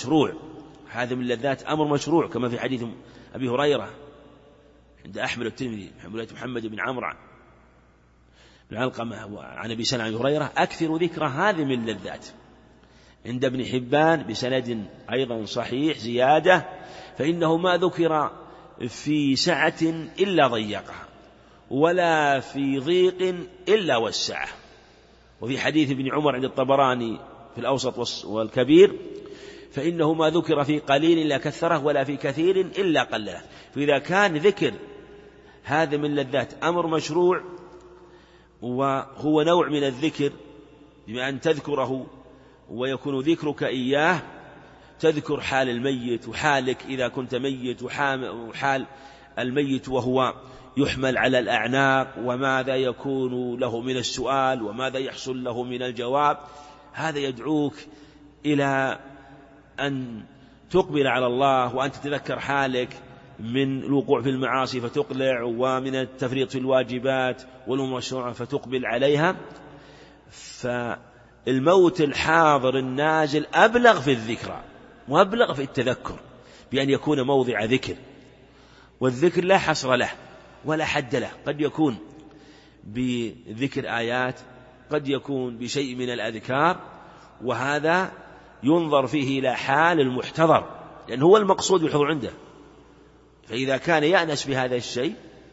أمر مشروع، كما في حديث أبي هريرة عند أحمد الترمذي محمد بن عمرو بن علقمة عن أبي سلمة عن أبي هريرة أكثر ذكر هذه من اللذات. عند ابن حبان بسند أيضا صحيح زيادة فإنه ما ذكر في سعة إلا ضيقها، ولا في ضيق إلا وسعه. وفي حديث ابن عمر عند الطبراني في الأوسط والكبير فإنه ما ذكر في قليل إلا كثره، ولا في كثير إلا قلله. فإذا كان ذكر هذا من لذات أمر مشروع، وهو نوع من الذكر بما أن تذكره ويكون ذكرك إياه تذكر حال الميت وحالك إذا كنت ميت، وحال الميت وهو يحمل على الأعناق، وماذا يكون له من السؤال وماذا يحصل له من الجواب. هذا يدعوك إلى أن تقبل على الله، وأن تتذكر حالك من الوقوع في المعاصي فتقلع، ومن التفريط في الواجبات والمشروع فتقبل عليها. الموت الحاضر النازل أبلغ في الذكرى وأبلغ في التذكر، بأن يكون موضع ذكر، والذكر لا حصر له ولا حد له، قد يكون بذكر آيات، قد يكون بشيء من الأذكار، وهذا ينظر فيه إلى حال المحتضر، لأن هو المقصود بالحضور عنده. فإذا كان يأنس بهذا الشيء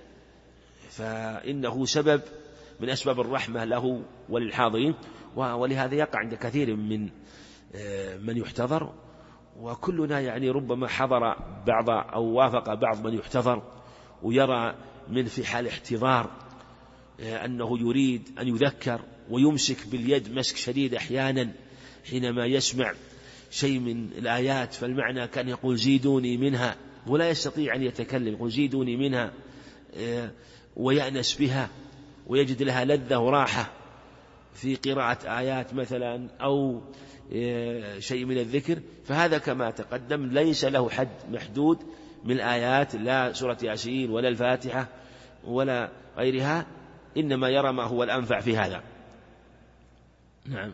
فإنه سبب من أسباب الرحمة له وللحاضرين، ولهذا يقع عند كثير من يحتضر، وكلنا يعني ربما حضر بعض أو وافق بعض من يحتضر ويرى من في حال احتضار أنه يريد أن يذكر ويمسك باليد مسك شديد أحيانا حينما يسمع شيء من الآيات، فالمعنى كان يقول زيدوني منها، ولا يستطيع أن يتكلم، يقول زيدوني منها، ويأنس بها ويجد لها لذة وراحة في قراءة آيات مثلا أو شيء من الذكر. فهذا كما تقدم ليس له حد محدود من الآيات، لا سورة ياسين ولا الفاتحة ولا غيرها، إنما يرى ما هو الأنفع في هذا. نعم.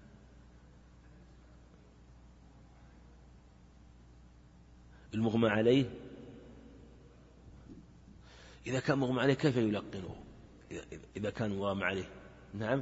المغمى عليه إذا كان مغمى عليه كيف يلقنه إذا كان مغمى عليه؟ نعم.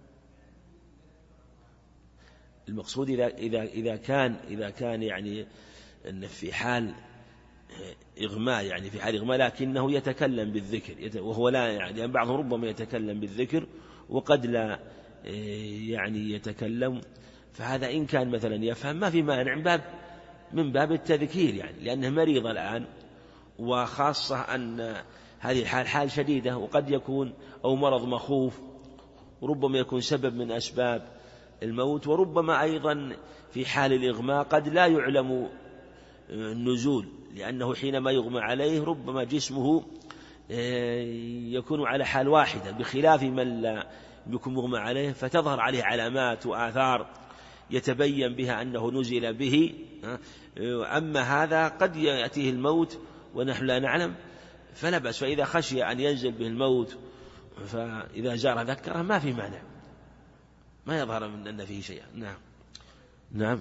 المقصود إذا كان يعني أن في حال إغماء، يعني في حال إغماء لكنه يتكلم بالذكر، وهو لا يعني بعضهم ربما يتكلم بالذكر وقد لا يعني يتكلم، فهذا إن كان مثلا يفهم ما في مانع من باب التذكير، يعني لأنه مريض الآن، وخاصة أن هذه الحال حال شديدة، وقد يكون أو مرض مخوف، وربما يكون سبب من أسباب الموت، وربما أيضا في حال الإغماء قد لا يعلم النزول، لأنه حينما يغمى عليه ربما جسمه يكون على حال واحدة، بخلاف من لا يكون مغمى عليه فتظهر عليه علامات وآثار يتبين بها أنه نزل به. أما هذا قد يأتيه الموت ونحن لا نعلم فلا بأس، فإذا خشي أن ينزل به الموت فإذا زار ذكره ما في مانع، ما يظهر من أن فيه شيء. نعم. نعم.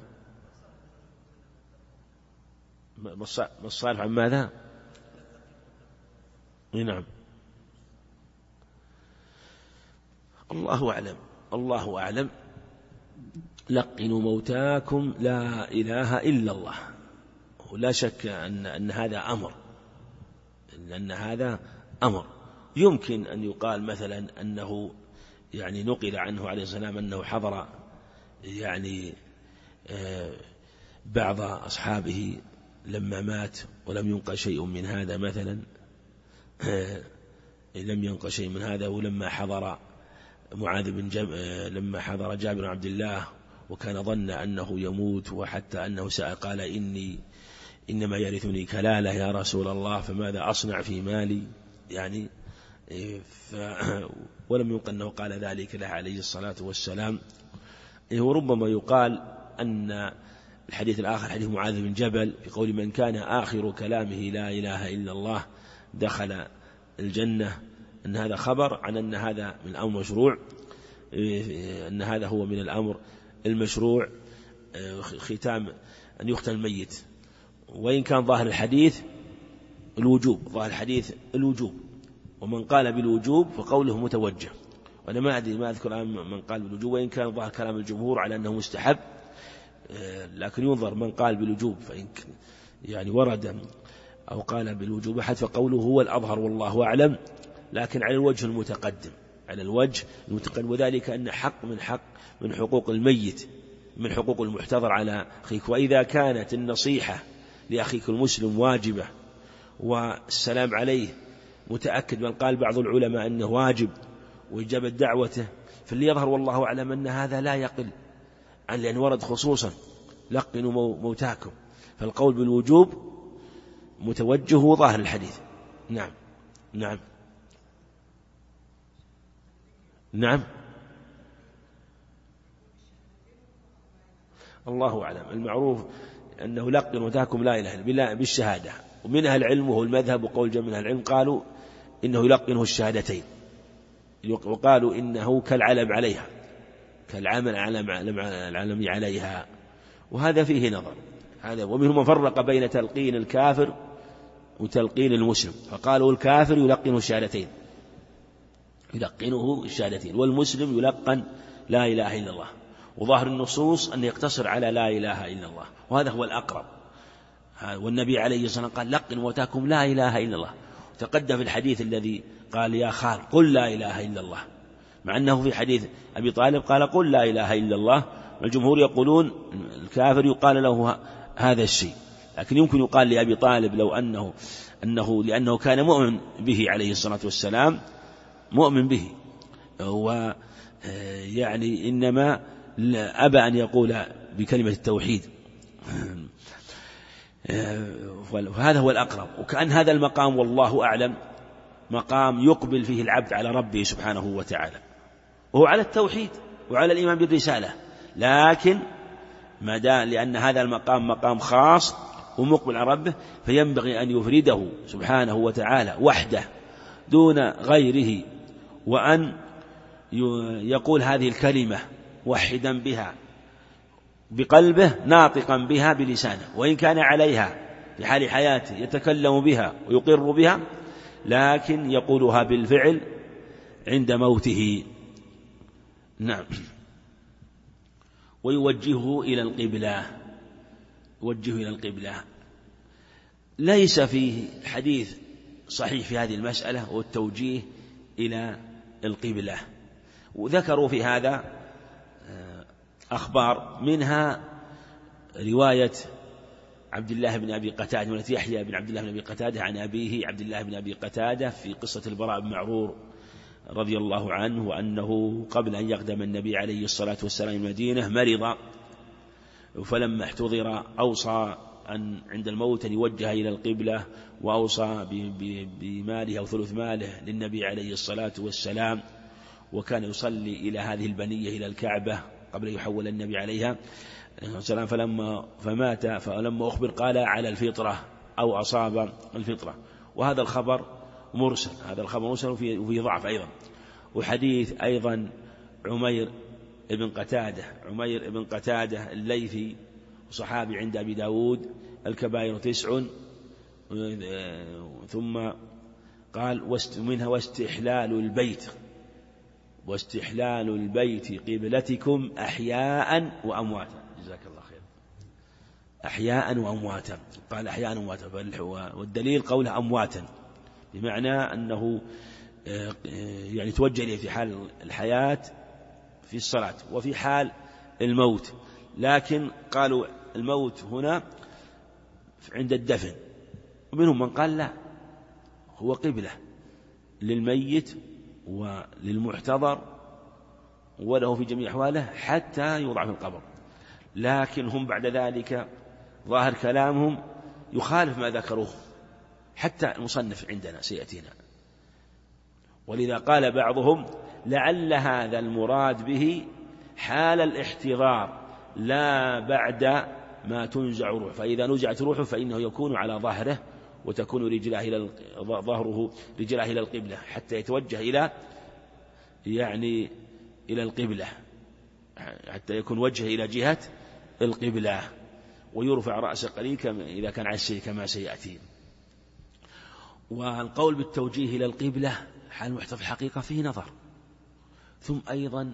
ما الصالح عن ماذا؟ نعم. الله أعلم. الله أعلم. لقنوا موتاكم لا إله إلا الله. ولا شك أن هذا أمر، لأن هذا أمر. يمكن أن يقال مثلا أنه يعني نقل عنه عليه السلام أنه حضر يعني بعض أصحابه لما مات ولم ينقل شيء من هذا مثلا، لم ينقل شيء من هذا، ولما حضر معاذ بن لما حضر جابر بن عبد الله وكان ظن أنه يموت، وحتى أنه سأل قال إنما يرثني كلالة يا رسول الله فماذا أصنع في مالي، يعني ولم ينقل أنه قال ذلك له عليه الصلاة والسلام. وربما يقال أن الحديث الآخر حديث معاذ بن جبل في قول من كان آخر كلامه لا إله إلا الله دخل الجنة، أن هذا خبر عن أن هذا من الأمر المشروع، أن هذا هو من الأمر المشروع ختام أن يختم الميت، وإن كان ظاهر الحديث الوجوب، ظاهر الحديث الوجوب، ومن قال بالوجوب فقوله متوجه، وأنا ما أذكر من قال بالوجوب، وإن كان ظاهر كلام الجمهور على أنه مستحب، لكن ينظر من قال بالوجوب، فإن يعني ورد أو قال بالوجوب أحد فقوله هو الأظهر والله أعلم، لكن على الوجه المتقدم، على الوجه المتقدم، وذلك أن حق من حقوق الميت، من حقوق المحتضر على أخيك. وإذا كانت النصيحة لأخيك المسلم واجبة والسلام عليه متأكد، من قال بعض العلماء أنه واجب وإجابة دعوته، فاللي يظهر والله أعلم أن هذا لا يقل عن، لأن ورد خصوصا لقنوا موتاكم، فالقول بالوجوب متوجه ظاهر الحديث. نعم. نعم. نعم. الله أعلم. المعروف أنه لقنوا موتاكم لا إله إلا الله بالشهادة، ومن أهل العلم وهو المذهب وقول جميع من أهل العلم قالوا إنه يلقنه الشهادتين، وقالوا إنه كالعلم عليها، كالعمل العلم عليها، وهذا فيه نظر. ومنهم من فرق بين تلقين الكافر وتلقين المسلم، فقالوا الكافر يلقنه الشهادتين والمسلم يلقن لا إله إلا الله، وظاهر النصوص أن يقتصر على لا إله إلا الله، وهذا هو الأقرب. والنبي عليه الصلاة والسلام قال لقن موتاكم لا إله إلا الله. تقدم في الحديث الذي قال يا خال قل لا إله إلا الله، مع أنه في حديث أبي طالب قال قل لا إله إلا الله. والجمهور يقولون الكافر يقال له هذا الشيء، لكن يمكن يقال لأبي طالب لو لأنه كان مؤمن به عليه الصلاة والسلام، مؤمن به، ويعني إنما أبى أن يقول بكلمة التوحيد، وهذا هو الأقرب. وكأن هذا المقام والله أعلم مقام يقبل فيه العبد على ربه سبحانه وتعالى، وهو على التوحيد وعلى الإيمان بالرسالة، لكن لأن هذا المقام مقام خاص ومقبل على ربه، فينبغي أن يفرده سبحانه وتعالى وحده دون غيره، وأن يقول هذه الكلمة وحدا بها بقلبه ناطقا بها بلسانه، وإن كان عليها في حال حياته يتكلم بها ويقر بها، لكن يقولها بالفعل عند موته. نعم. ويوجهه إلى القبلة. ليس فيه حديث صحيح في هذه المسألة والتوجيه إلى القبلة، وذكروا في هذا أخبار، منها رواية عبد الله بن أبي قتادة والتي يحيى بن عبد الله بن أبي قتادة عن أبيه عبد الله بن أبي قتادة في قصة البراء بن معرور رضي الله عنه، وأنه قبل أن يقدم النبي عليه الصلاة والسلام المدينة مرض، فلما احتضر أوصى أن عند الموت أن يوجه إلى القبلة، وأوصى بماله أو ثلث ماله للنبي عليه الصلاة والسلام، وكان يصلي إلى هذه البنية إلى الكعبة قبل يحول النبي عليها السلام. فلما أخبر قال على الفطرة أو أصاب الفطرة. وهذا الخبر مرسل، وفيه ضعف أيضا. وحديث أيضا عمير بن قتادة الليثي صحابي عند أبي داود، الكبائر 9، ثم قال منها واستحلال البيت قبلتكم أحياء وأمواتا. جزاك الله خير. أحياء وأمواتا، قال أحياء وأمواتا، والدليل قوله أمواتا بمعنى أنه يعني توجه إليه في حال الحياة في الصلاة وفي حال الموت، لكن قالوا الموت هنا عند الدفن. ومنهم من قال لا، هو قبلة للميت وللمحتضر وله في جميع أحواله حتى يوضع في القبر، لكن هم بعد ذلك ظاهر كلامهم يخالف ما ذكروه، حتى المصنف عندنا سيأتينا. ولذا قال بعضهم لعل هذا المراد به حال الاحتضار لا بعد ما تنزع روحه، فإذا نزعت روحه فإنه يكون على ظهره وتكون رجلاه إلى القبلة حتى يتوجه إلى القبلة، حتى يكون وجهه إلى جهة القبلة، ويرفع رأسه قليلا إذا كان على الشيء كما سيأتي. والقول بالتوجيه إلى القبلة حال محتضر الحقيقة فيه نظر. ثم أيضا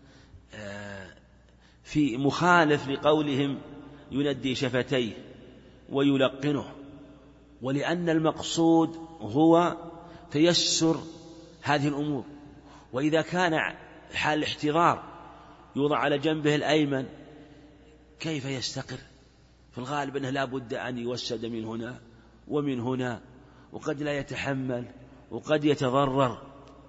في مخالف لقولهم يندي شفتيه ويلقنه، ولأن المقصود هو تيسر هذه الأمور. وإذا كان حال الاحتضار يوضع على جنبه الأيمن كيف يستقر؟ في الغالب أنه لا بد أن يوسد من هنا ومن هنا، وقد لا يتحمل وقد يتضرر.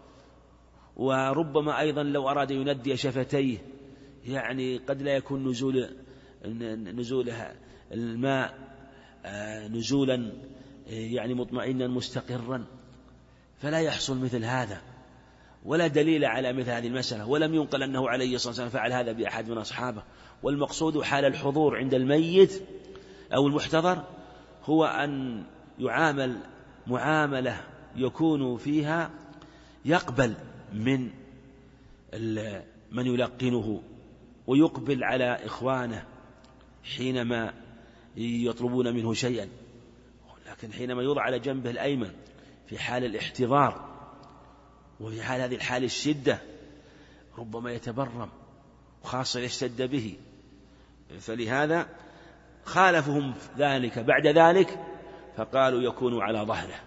وربما أيضا لو أراد يندي شفتيه قد لا يكون نزولها الماء نزولا مطمئنا مستقرا، فلا يحصل مثل هذا، ولا دليل على مثل هذه المسألة، ولم ينقل أنه عليه الصلاة والسلام فعل هذا بأحد من أصحابه. والمقصود حال الحضور عند الميت أو المحتضر هو أن يعامل معاملة يكون فيها يقبل من من يلقنه ويقبل على إخوانه حينما يطلبون منه شيئا، لكن حينما يوضع على جنبه الأيمن في حال الاحتضار وفي حال هذه الحال الشدة ربما يتبرم، وخاصة يشتد به. فلهذا خالفهم ذلك بعد ذلك فقالوا يكون على ظهره.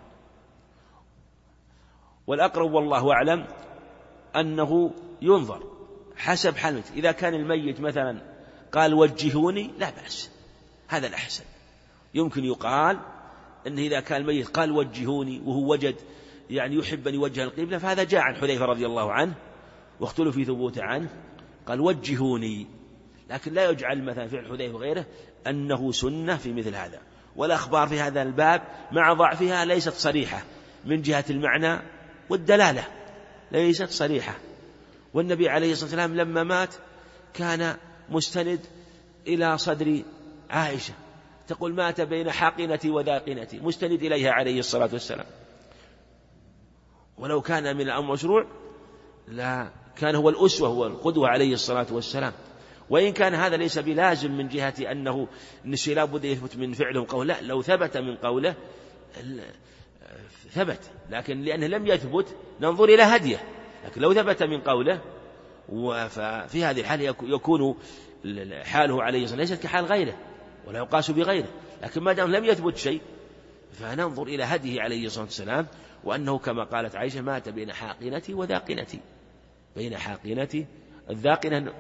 والأقرب والله أعلم أنه ينظر حسب حالته. إذا كان الميت مثلا قال وجهوني لا بأس، هذا الأحسن. يمكن يقال أنه إذا كان الميت قال وجهوني وهو وجد يعني يحب أن يوجه القبلة، فهذا جاء عن حذيفة رضي الله عنه واختلف في ثبوته عنه، قال وجهوني، لكن لا يجعل مثلا فعل حذيفة وغيره أنه سنة في مثل هذا. والأخبار في هذا الباب مع ضعفها ليست صريحة من جهة المعنى والدلالة، ليست صريحة. والنبي عليه الصلاة والسلام لما مات كان مستند إلى صدر عائشة، تقول مات بين حاقنتي وذاقنتي، مستند إليها عليه الصلاة والسلام. ولو كان من الأمر مشروع لا كان هو الأسوة هو القدوة عليه الصلاة والسلام. وإن كان هذا ليس بلازم من جهة أنه الشيء لا بد يثبت من فعله قوله، لا، لو ثبت من قوله ثبت، لكن لأنه لم يثبت ننظر إلى هديه. لكن لو ثبت من قوله ففي هذه الحالة يكون حاله عليه الصلاة والسلام ليست كحال غيره ولا يقاس بغيره. لكن ما دام لم يثبت شيء فننظر إلى هديه عليه الصلاة والسلام، وأنه كما قالت عائشة مات بين حاقنتي وذاقنتي، بين حاقنتي الذاقنة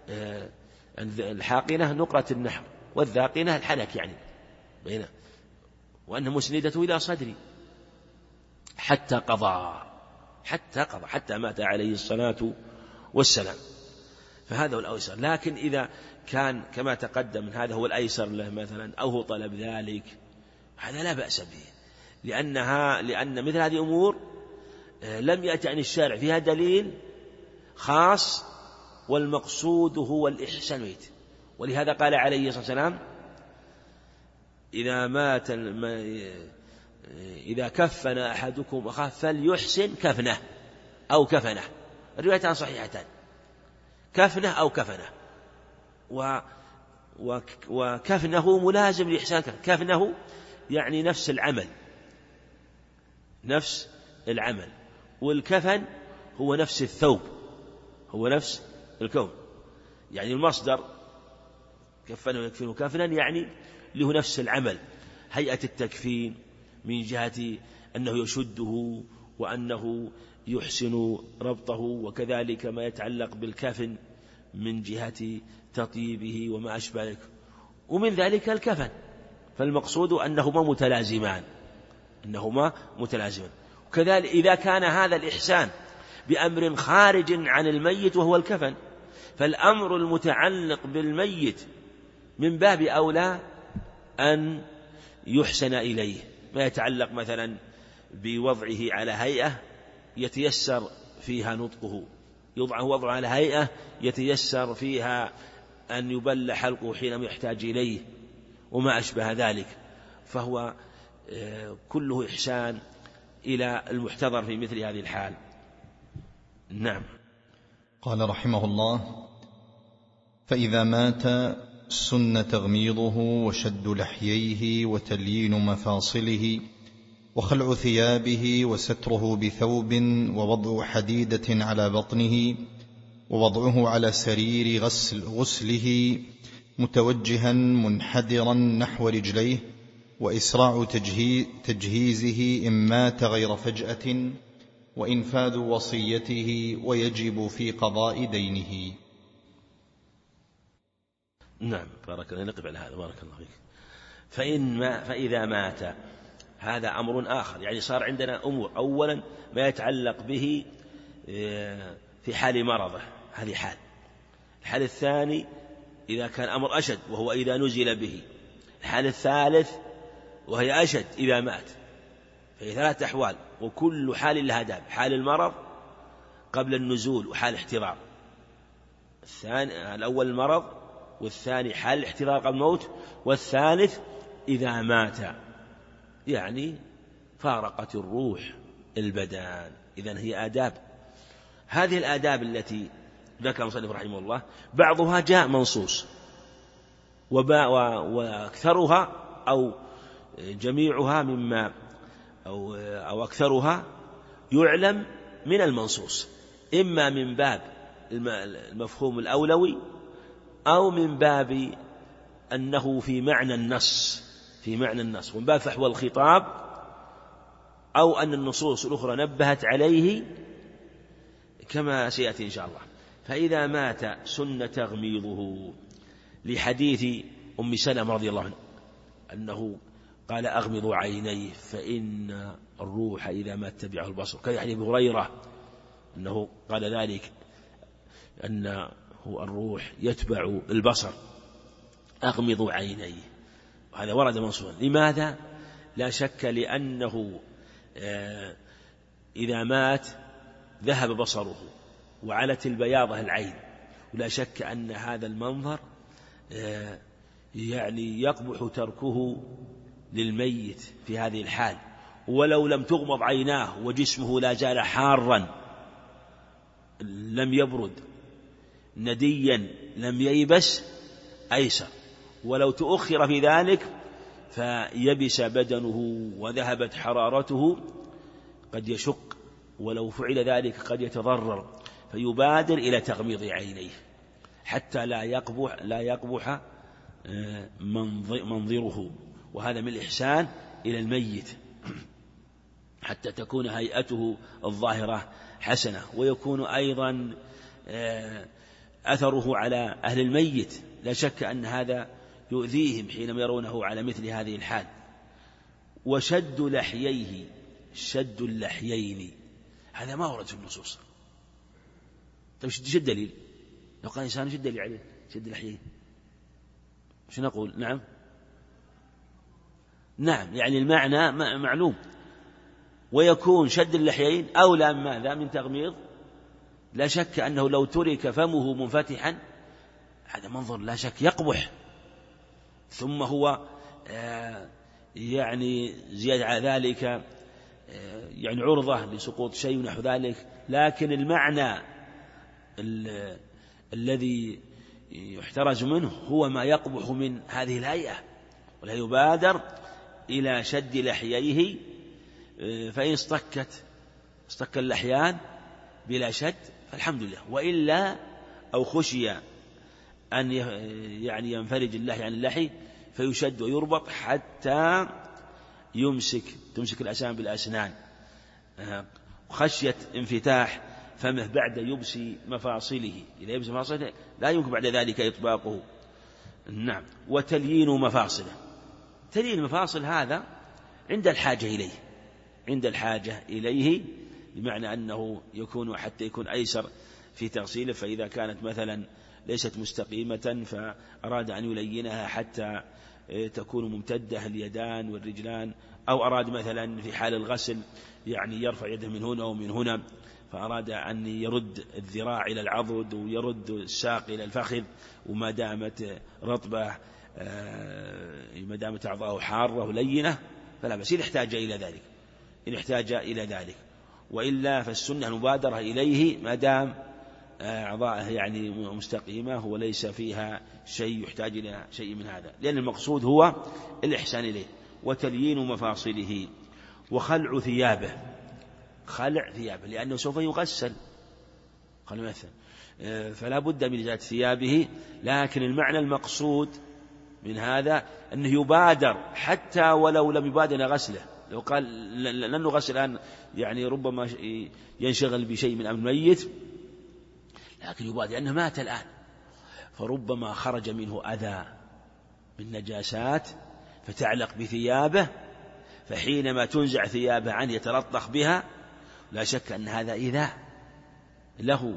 الحاقنة نقرة النحر والذاقنة الحنك يعني بين، وأنه مسندته إلى صدري حتى قضى حتى مات عليه الصلاة والسلام. فهذا هو الأيسر. لكن إذا كان كما تقدم هذا هو الأيسر له مثلا أو هو طلب ذلك، هذا لا بأس به، لأن مثل هذه الأمور لم يأتي عن الشارع فيها دليل خاص، والمقصود هو الإحسان ميت. ولهذا قال عليه الصلاة والسلام إذا كفن أحدكم أخاه فليحسن كفنه أو كفنه، الروايتان صحيحتان، كفنه أو كفنه، وكفنه ملازم لإحسان كفنه يعني نفس العمل، والكفن هو نفس الثوب، هو نفس الكون، يعني المصدر كفنه يكفنه كفنا يعني له نفس العمل، هيئة التكفين من جهة أنه يشده وأنه يحسن ربطه، وكذلك ما يتعلق بالكفن من جهة تطيبه وما أشبه ذلك، ومن ذلك الكفن. فالمقصود أنهما متلازمان. وكذلك إذا كان هذا الإحسان بأمر خارج عن الميت وهو الكفن، فالأمر المتعلق بالميت من باب أولى أن يحسن إليه، ما يتعلق مثلا بوضعه على هيئة يتيسر فيها نطقه، وضعه على هيئة يتيسر فيها أن يبل حلقه حينما يحتاج إليه وما أشبه ذلك، فهو كله إحسان إلى المحتضر في مثل هذه الحال. نعم. قال رحمه الله: فإذا مات سن تغميضه وشد لحييه وتليين مفاصله وخلع ثيابه وستره بثوب ووضع حديدة على بطنه ووضعه على سرير غسله متوجها منحدرا نحو رجليه، وإسراع تجهيزه إن مات غير فجأة، وإنفاذ وصيته، ويجب في قضاء دينه. نعم، بارك الله، نقف على هذا، بارك الله فيك. فإذا مات، هذا أمر آخر، يعني صار عندنا أمور، أولا ما يتعلق به في حال مرضه، هذه الحال الثاني إذا كان أمر أشد وهو إذا نزل به، الحال الثالث وهي أشد إذا مات. فهي 3 أحوال، وكل حال لها آداب: حال المرض قبل النزول وحال الاحتضار، الأول المرض، والثاني حال الاحتضار قبل الموت، والثالث إذا مات يعني فارقت الروح البدن. إذن هي آداب، هذه الآداب التي ذكر المصنف رحمه الله بعضها جاء منصوص وأكثرها أو جميعها مما أو أكثرها يعلم من المنصوص، إما من باب المفهوم الأولوي أو من باب أنه في معنى النص ومن باب فحوى الخطاب، أو أن النصوص الأخرى نبهت عليه كما سيأتي إن شاء الله. فإذا مات سن تغميضه، لحديث أم سلمة رضي الله عنها أنه قال أغمضوا عينيه فإن الروح إذا مات تبعه البصر، كان حديث هريرة أنه قال ذلك أنه الروح يتبع البصر، أغمضوا عينيه. هذا ورد منصوصا. لماذا؟ لا شك لأنه إذا مات ذهب بصره وعلت البياضة العين، ولا شك أن هذا المنظر يعني يقبح تركه للميت في هذه الحال، ولو لم تغمض عيناه وجسمه لا زال حارا لم يبرد نديا لم ييبس أيسر، ولو تؤخر في ذلك فيبس بدنه وذهبت حرارته قد يشق، ولو فعل ذلك قد يتضرر، فيبادر إلى تغميض عينيه حتى لا يقبح منظره. وهذا من الإحسان إلى الميت حتى تكون هيئته الظاهرة حسنة، ويكون أيضا أثره على أهل الميت. لا شك أن هذا يؤذيهم حينما يرونه على مثل هذه الحال. وشد لحييه، شد اللحيين، هذا ما ورد في النصوص. طيب شد الدليل؟ لو قال إنسان شد الدليل عليه شد لحييه، شو نقول؟ نعم، يعني المعنى معلوم. ويكون شد اللحيين أولى ماذا من تغميض. لا شك أنه لو ترك فمه منفتحا هذا منظر لا شك يقبح، ثم هو يعني زيادة على ذلك يعني عرضة لسقوط شيء ونحو ذلك. لكن المعنى الذي يحترز منه هو ما يقبح من هذه الهيئة، ولا يبادر إلى شد لحييه، فإن استك اللحيان بلا شد فالحمد لله، وإلا أو خشي أن يعني ينفرج اللحي عن اللحي فيشد ويربط حتى تمسك الأسنان بالأسنان، خشية انفتاح فمه بعد يبس مفاصله. إذا يبس مفاصله لا يمكن بعد ذلك إطباقه. نعم. وتليين مفاصله، تليين المفاصل هذا عند الحاجة إليه بمعنى أنه يكون حتى يكون أيسر في تغسيله. فإذا كانت مثلا ليست مستقيمة فأراد أن يلينها حتى تكون ممتدة اليدان والرجلان، أو أراد مثلا في حال الغسل يعني يرفع يده من هنا ومن هنا، فأراد أن يرد الذراع إلى العضد ويرد الساق إلى الفخذ، وما دامت رطبة ما دامت أعضاءه حارة ولينة فلا بأس إن احتاج إلى ذلك. وإلا فالسنة المبادرة إليه ما دام أعضاءه يعني مستقيمة وليس فيها شيء يحتاج إلى شيء من هذا، لأن المقصود هو الإحسان إليه. وتليين مفاصله، وخلع ثيابه، لأنه سوف يغسل قال مثلا، فلا بد من إزالة ثيابه. لكن المعنى المقصود من هذا أنه يبادر حتى ولو لم يبادر غسله. لو قال لن نغسل الآن يعني ربما ينشغل بشيء من أمر الميت، لكن يبادر لأنه مات الآن، فربما خرج منه أذى من نجاسات فتعلق بثيابه، فحينما تنزع ثيابه عنه يتلطخ بها، لا شك أن هذا إيذاء له،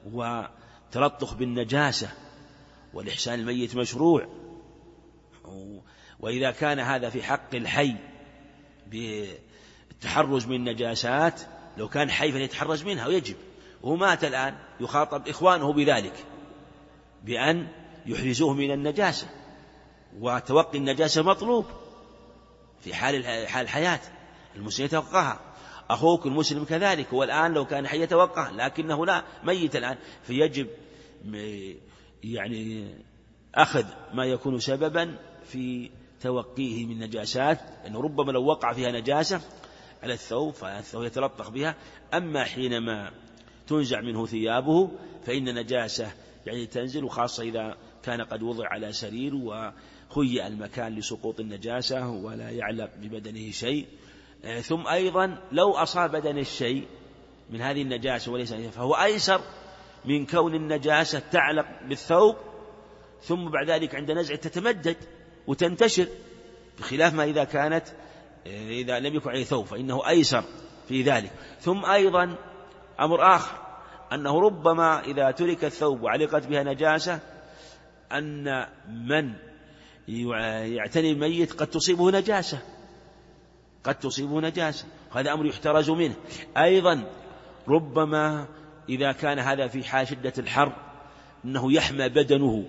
وتلطخ بالنجاسة، والإحسان الميت مشروع. وإذا كان هذا في حق الحي بالتحرز من النجاسات، لو كان حي فليتحرز منها ويجب، وهو مات الآن يخاطب إخوانه بذلك بأن يحرزوه من النجاسة، وتوقي النجاسة مطلوب في حال الحياة، المسلم يتوقعها، أخوك المسلم كذلك، هو الآن لو كان حي يتوقع، لكنه لا، ميت الآن، فيجب يعني أخذ ما يكون سببا في توقيه من نجاسات، لأنه ربما لو وقع فيها نجاسة على الثوب فالثوب يتلطخ بها. أما حينما تنزع منه ثيابه فإن نجاسة يعني تنزل، وخاصة إذا كان قد وضع على سرير وهيئ المكان لسقوط النجاسة ولا يعلق ببدنه شيء. ثم أيضا لو أصاب بدن الشيء من هذه النجاسة وليس فهو أيسر من كون النجاسة تعلق بالثوب ثم بعد ذلك عند نزع تتمدد وتنتشر، بخلاف ما إذا لم يكن عليه ثوب فإنه أيسر في ذلك. ثم أيضا أمر آخر أنه ربما إذا ترك الثوب وعلقت بها نجاسة أن من يعتني الميت قد تصيبه نجاسة، هذا أمر يحترز منه. أيضا ربما إذا كان هذا في حال شدة الحر أنه يحمى بدنه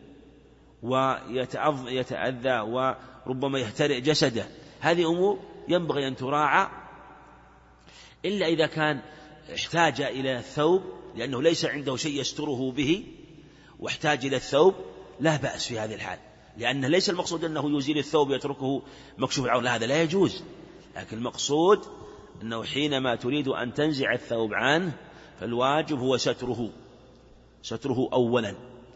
ويتأذى وربما يحترق جسده، هذه أمور ينبغي أن تراعى، إلا إذا كان احتاج إلى الثوب لأنه ليس عنده شيء يستره به واحتاج إلى الثوب لا بأس في هذه الحال، لأنه ليس المقصود أنه يزيل الثوب ويتركه مكشوف العورة، هذا لا يجوز. لكن المقصود أنه حينما تريد أن تنزع الثوب عنه فالواجب هو ستره أولا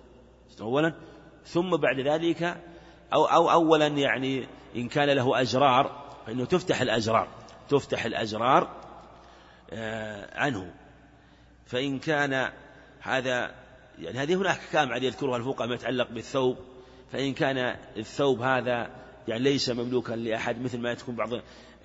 ثم بعد ذلك أو أولا يعني إن كان له أزرار فإنه تفتح الأزرار عنه. فإن كان هذا يعني هذه هناك أحكام عاد يذكرها الفقهاء ما يتعلق بالثوب. فإن كان الثوب هذا يعني ليس مملوكا لأحد، مثل ما تكون بعض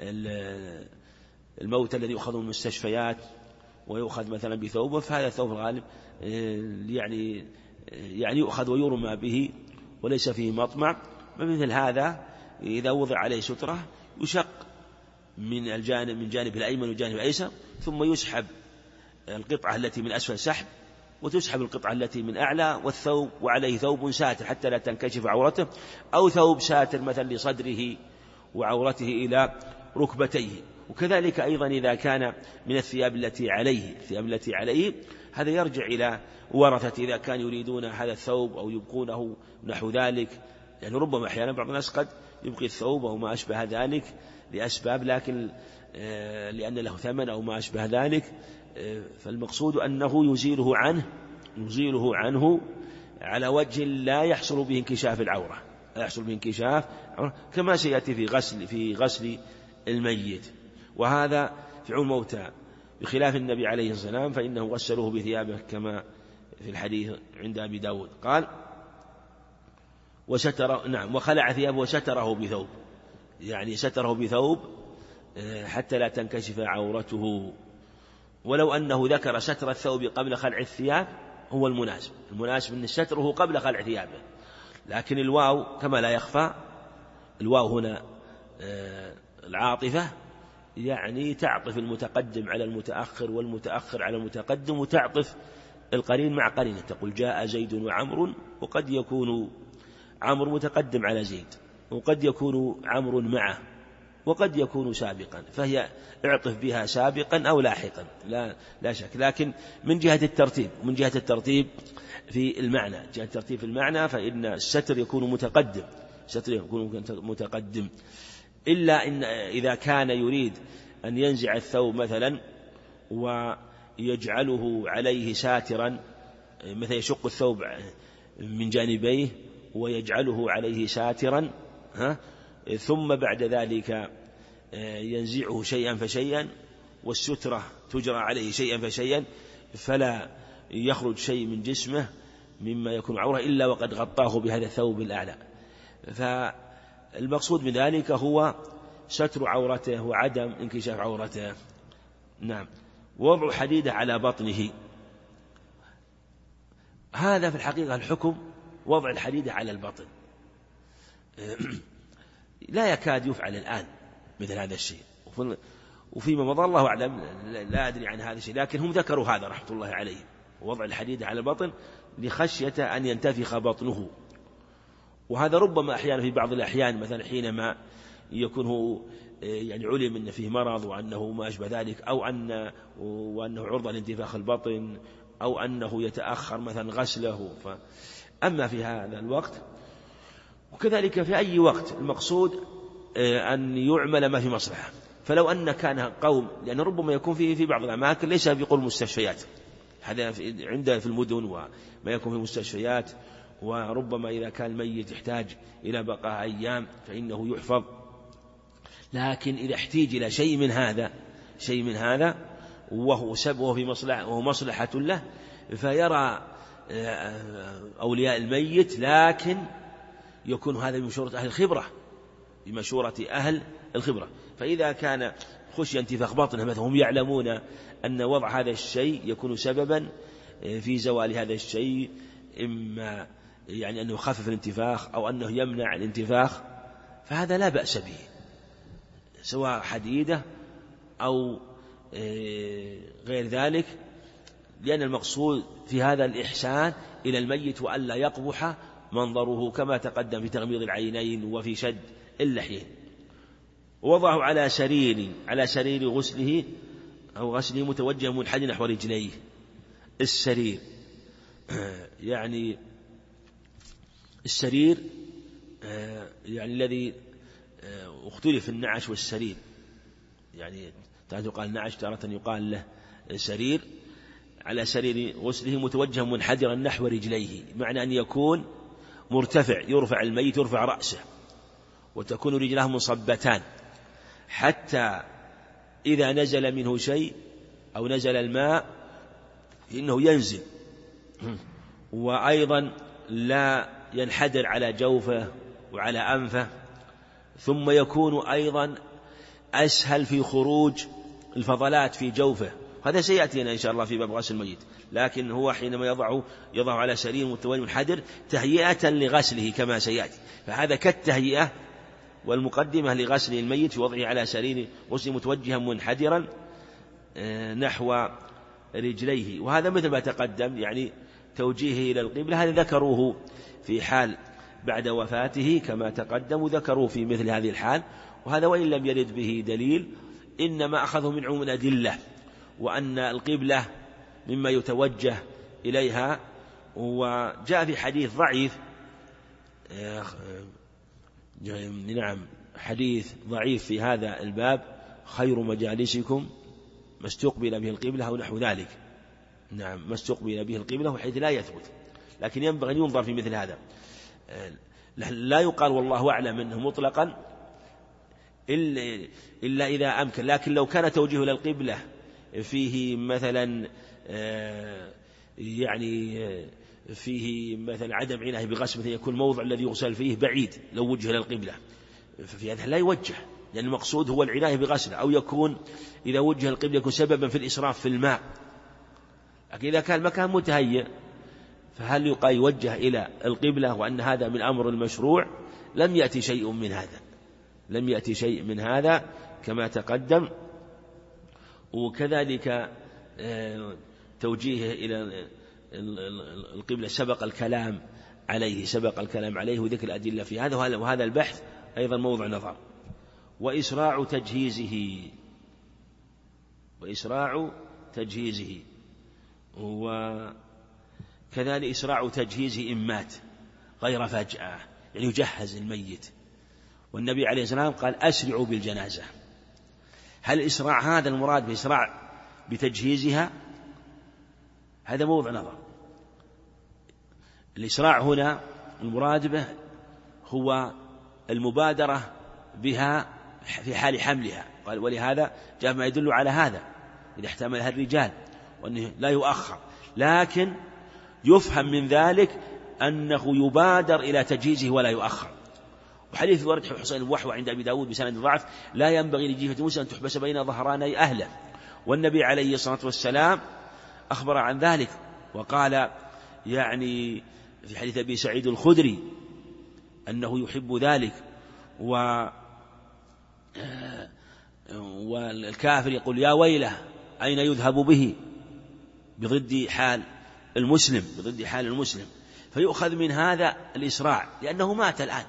الموتى الذي يؤخذ من المستشفيات ويؤخذ مثلا بثوبه، فهذا الثوب الغالب يعني يؤخذ ويرمى به وليس فيه مطمع. فمثل هذا إذا وضع عليه سترة يشق من جانب الأيمن والجانب الأيسر، ثم يسحب القطعة التي من أسفل سحب وتسحب القطعة التي من أعلى، والثوب وعليه ثوب ساتر حتى لا تنكشف عورته، أو ثوب ساتر مثلا لصدره وعورته إلى ركبتيه. وكذلك أيضا إذا كان من الثياب التي عليه هذا يرجع إلى ورثة إذا كانوا يريدون هذا الثوب أو يبقونه نحو ذلك، يعني ربما أحيانا بعض الناس قد يبقي الثوب أو ما أشبه ذلك لأسباب، لكن لأن له ثمن أو ما أشبه ذلك، فالمقصود أنه يزيله عنه على وجه لا يحصل به انكشاف العورة، كما سيأتي في غسل الميت. وهذا في عون الموتى بخلاف النبي عليه الصلاة والسلام فإنه غسلوه بثيابه كما في الحديث عند أبي داود قال وخلع ثيابه وستره بثوب، يعني ستره بثوب حتى لا تنكشف عورته. ولو أنه ذكر ستر الثوب قبل خلع الثياب هو المناسب أن ستره قبل خلع ثيابه، لكن الواو كما لا يخفى الواو هنا العاطفة يعني تعطف المتقدم على المتأخر والمتأخر على المتقدم، وتعطف القرين مع قرينه، تقول جاء زيد وعمر، وقد يكون عمرو متقدم على زيد وقد يكون عمرو معه وقد يكون سابقا، فهي اعطف بها سابقا أو لاحقا لا شك. لكن من جهة الترتيب في المعنى فإن الستر يكون متقدم إلا إن إذا كان يريد أن ينزع الثوب مثلا ويجعله عليه ساترا، مثلا يشق الثوب من جانبيه ويجعله عليه ساترا ثم بعد ذلك ينزعه شيئا فشيئا والسترة تجرى عليه شيئا فشيئا فلا يخرج شيء من جسمه مما يكون عورة إلا وقد غطاه بهذا الثوب الأعلى. فالمقصود من ذلك هو ستر عورته وعدم انكشاف عورته. وضع حديدة على بطنه، هذا في الحقيقة الحكم وضع الحديدة على البطن لا يكاد يفعل الآن مثل هذا الشيء، وفيما مضى الله أعلم لا أدري عن هذا الشيء، لكن هم ذكروا هذا رحمة الله عليهم، وضع الحديدة على البطن لخشية أن ينتفخ بطنه. وهذا ربما أحيانا في بعض الأحيان مثلا حينما يكون هو يعني علم أن فيه مرض وأنه ما أشبه ذلك، أو وأنه عرضة لانتفاخ البطن أو أنه يتأخر مثلا غسله. أما في هذا الوقت وكذلك في أي وقت المقصود أن يعمل ما في مصلحة. فلو أن كان قوم، لأن ربما يكون في بعض الأماكن ليس في قرب مستشفيات، هذا عند في المدن وما يكون في المستشفيات، وربما إذا كان الميت يحتاج إلى بقاء أيام فإنه يحفظ. لكن إذا احتيج إلى شيء من هذا وهو سببه في مصلحة وهو مصلحة له، فيرى أولياء الميت، لكن يكون هذا بمشورة أهل الخبرة. فإذا كان خشي انتفاخ بطنه مثلا، هم يعلمون أن وضع هذا الشيء يكون سببا في زوال هذا الشيء، إما يعني أنه يخفف الانتفاخ أو أنه يمنع الانتفاخ، فهذا لا بأس به، سواء حديدة أو غير ذلك، لأن المقصود في هذا الإحسان إلى الميت وألا يقبح منظره، كما تقدم في تغميض العينين وفي شد اللحيين. ووضعه على سرير غسله أو غسله متوجه منحنى نحو رجليه. السرير يعني السرير يعني الذي اختلف النعش والسرير، يعني تارة يقال نعش تارة يقال له سرير. على سرير غسله متوجه منحدرا نحو رجليه، معنى أن يكون مرتفع، يرفع الميت، يرفع رأسه، وتكون رجلاه مصبتان، حتى إذا نزل منه شيء أو نزل الماء إنه ينزل، وأيضا لا ينحدر على جوفه وعلى أنفه. ثم يكون أيضا أسهل في خروج الفضلات في جوفه، هذا سيأتينا إن شاء الله في باب غسل الميت. لكن هو حينما يضع على سرير متوجه منحدر تهيئة لغسله كما سيأتي، فهذا كالتهيئة والمقدمة لغسل الميت في وضعه على سرير غسل متوجها منحدرا نحو رجليه. وهذا مثل ما تقدم، يعني توجيهه إلى القبلة، هذا ذكروه في حال بعد وفاته كما تقدم، وذكروه في مثل هذه الحال. وهذا وإن لم يرد به دليل، إنما أخذه من عموم الأدلة، وأن القبلة مما يتوجه إليها. وجاء في حديث ضعيف، حديث ضعيف في هذا الباب: خير مجالسكم ما استقبل به القبلة أو نحو ذلك. ما استقبل به القبلة، وحيث لا يثبت، لكن ينبغي أن ينظر في مثل هذا. لا يقال والله أعلم أنه مطلقا إلا إذا أمكن. لكن لو كان توجيه إلى القبلة فيه مثلا يعني فيه مثلا عدم عناية بغسل، مثلا يكون الموضع الذي يغسل فيه بعيد لو وجه إلى القبلة، ففي هذا لا يوجه، لأن المقصود هو العناية بغسله. أو يكون إذا وجه القبلة يكون سببا في الإسراف في الماء. لكن إذا كان مكان متهيئ، فهل يوجه إلى القبلة وأن هذا من أمر المشروع؟ لم يأتي شيء من هذا كما تقدم. وكذلك توجيهه إلى القبلة سبق الكلام عليه وذكر الأدلة في هذا، وهذا البحث أيضا موضع نظر. وإسراع تجهيزه وكذلك إسراع تجهيزه إن مات غير فجأة، يعني يجهز الميت. والنبي عليه الصلاة والسلام قال: أسرعوا بالجنازة. هل الإسراع هذا المراد بإسراع بتجهيزها؟ هذا موضع نظر. الإسراع هنا المراد به هو المبادرة بها في حال حملها، قال: ولهذا جاء ما يدل على هذا إذا احتملها الرجال، وأنه لا يؤخر. لكن يفهم من ذلك أنه يبادر إلى تجهيزه ولا يؤخر. وحديث ورد حسين الوحوى عند أبي داود بسند ضعف: لا ينبغي لجيفة موسى أن تحبس بين ظهراني أهله. والنبي عليه الصلاة والسلام أخبر عن ذلك، وقال يعني في حديث أبي سعيد الخدري أنه يحب ذلك. والكافر يقول: يا ويله أين يذهب به، بضد حال المسلم. فيؤخذ من هذا الإسراع، لأنه مات الآن،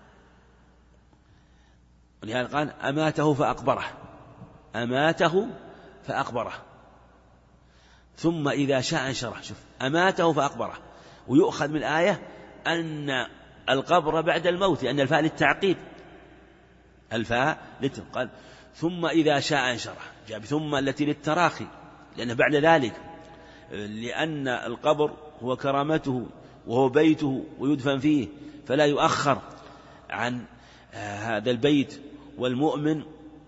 ولهذا قال: أماته فأقبره. ثم إذا شاء أنشره. شوف، أماته فأقبره. ويؤخذ من الآية أن القبر بعد الموت، لأن الفاء للتعقيب، الفاء قال ثم إذا شاء أنشره، جاء ثم التي للتراخي، لأنه بعد ذلك، لأن القبر هو كرامته وهو بيته ويدفن فيه، فلا يؤخر عن هذا البيت. والمؤمن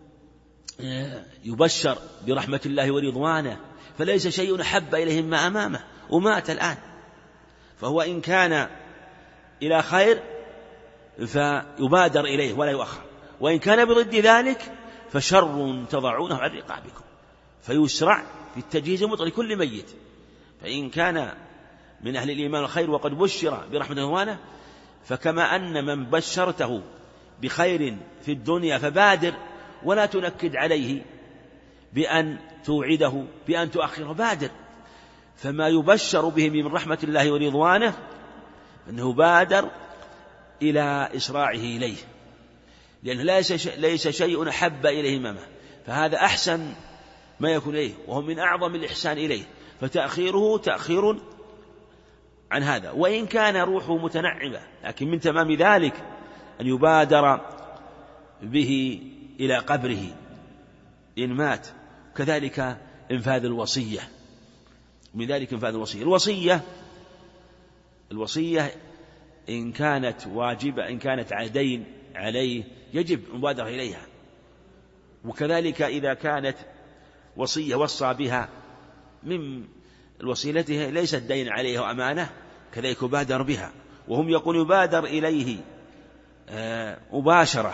يبشر برحمة الله ورضوانه، فليس شيء أحب إليه ما أمامه، ومات الآن، فهو إن كان إلى خير فيبادر إليه ولا يؤخر، وإن كان بضد ذلك فشر تضعونه عن رقابكم، فيسرع في التجهيز المطلق لكل ميت. فإن كان من أهل الإيمان الخير وقد بشر برحمة ورضوانه، فكما أن من بشرته بخير في الدنيا فبادر، ولا تنكد عليه بأن توعده بأن تؤخره، بادر. فما يبشر به من رحمة الله ورضوانه أنه بادر إلى إسراعه إليه، لأنه ليس شيء أحب إليه أمامه، فهذا أحسن ما يكون إليه، وهو من أعظم الإحسان إليه، فتأخيره تأخير عن هذا. وإن كان روحه متنعمة، لكن من تمام ذلك أن يبادر به إلى قبره إن مات. كذلك إنفاذ الوصية، من ذلك إنفاذ الوصية. الوصية إن كانت واجبة، إن كانت دين عليه يجب المبادرة إليها. وكذلك إذا كانت وصية وصى بها من الوصيلته ليست دين عليه وأمانة، كذلك يبادر بها. وهم يقول يبادر إليه مباشرة،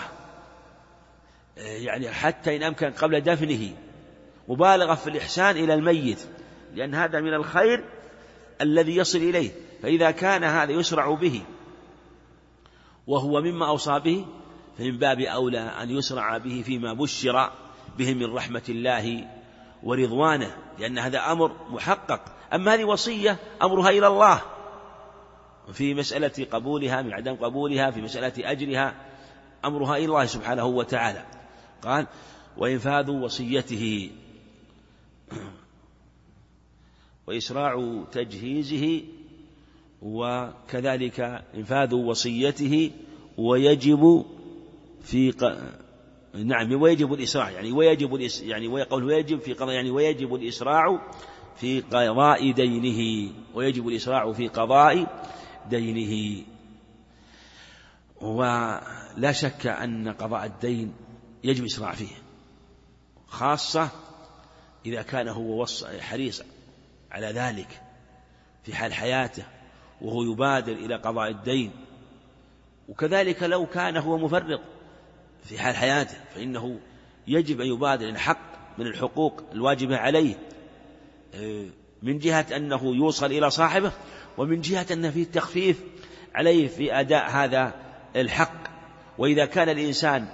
يعني حتى إن أمكن قبل دفنه، مبالغة في الإحسان إلى الميت، لأن هذا من الخير الذي يصل إليه. فإذا كان هذا يسرع به وهو مما أوصى به، فمن باب أولى أن يسرع به فيما بشر به من رحمة الله ورضوانه، لأن هذا أمر محقق. أما هذه وصية أمرها إلى الله في مسألة قبولها من عدم قبولها، في مسألة أجرها أمرها إلى الله سبحانه وتعالى. قال وإنفاذ وصيته وإسراع تجهيزه، وكذلك إنفاذ وصيته ويجب في ويجب الإسراع، يعني ويجب في قضاء، يعني ويجب الإسراع في قضاء دينه، ويجب الإسراع في قضاء دينه. ولا شك أن قضاء الدين يجب الإسراع فيه، خاصة إذا كان هو حريص على ذلك في حال حياته وهو يبادر إلى قضاء الدين. وكذلك لو كان هو مفرط في حال حياته فإنه يجب أن يبادر إلى حق من الحقوق الواجبة عليه، من جهة أنه يوصل إلى صاحبه، ومن جهة أن فيه التخفيف عليه في أداء هذا الحق. وإذا كان الإنسان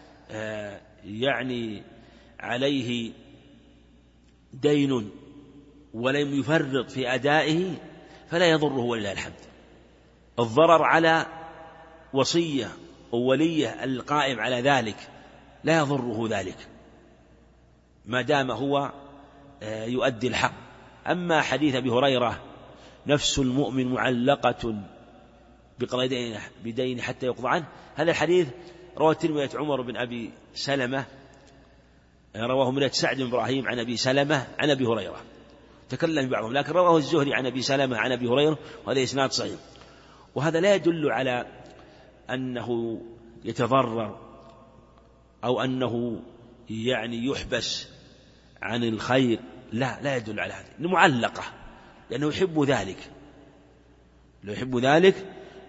يعني عليه دين ولم يفرط في أدائه فلا يضره ولله الحمد. الضرر على وصية ووليه القائم على ذلك لا يضره ذلك ما دام هو يؤدي الحق. أما حديث أبي هريرة نفس المؤمن معلقة بقضاء بدين حتى يقضى عنه، هذا الحديث رواه الترمذي عمر بن أبي سلمة، رواه من سعد بن إبراهيم عن أبي سلمة عن أبي هريرة، تكلم بعضهم، لكن رواه الزهري عن أبي سلمة عن أبي هريرة، وهذا إسناد صحيح. وهذا لا يدل على أنه يتضرر أو أنه يعني يحبس عن الخير، لا يدل على هذا، إنه معلقة لأنه يحب ذلك، لو يحب ذلك.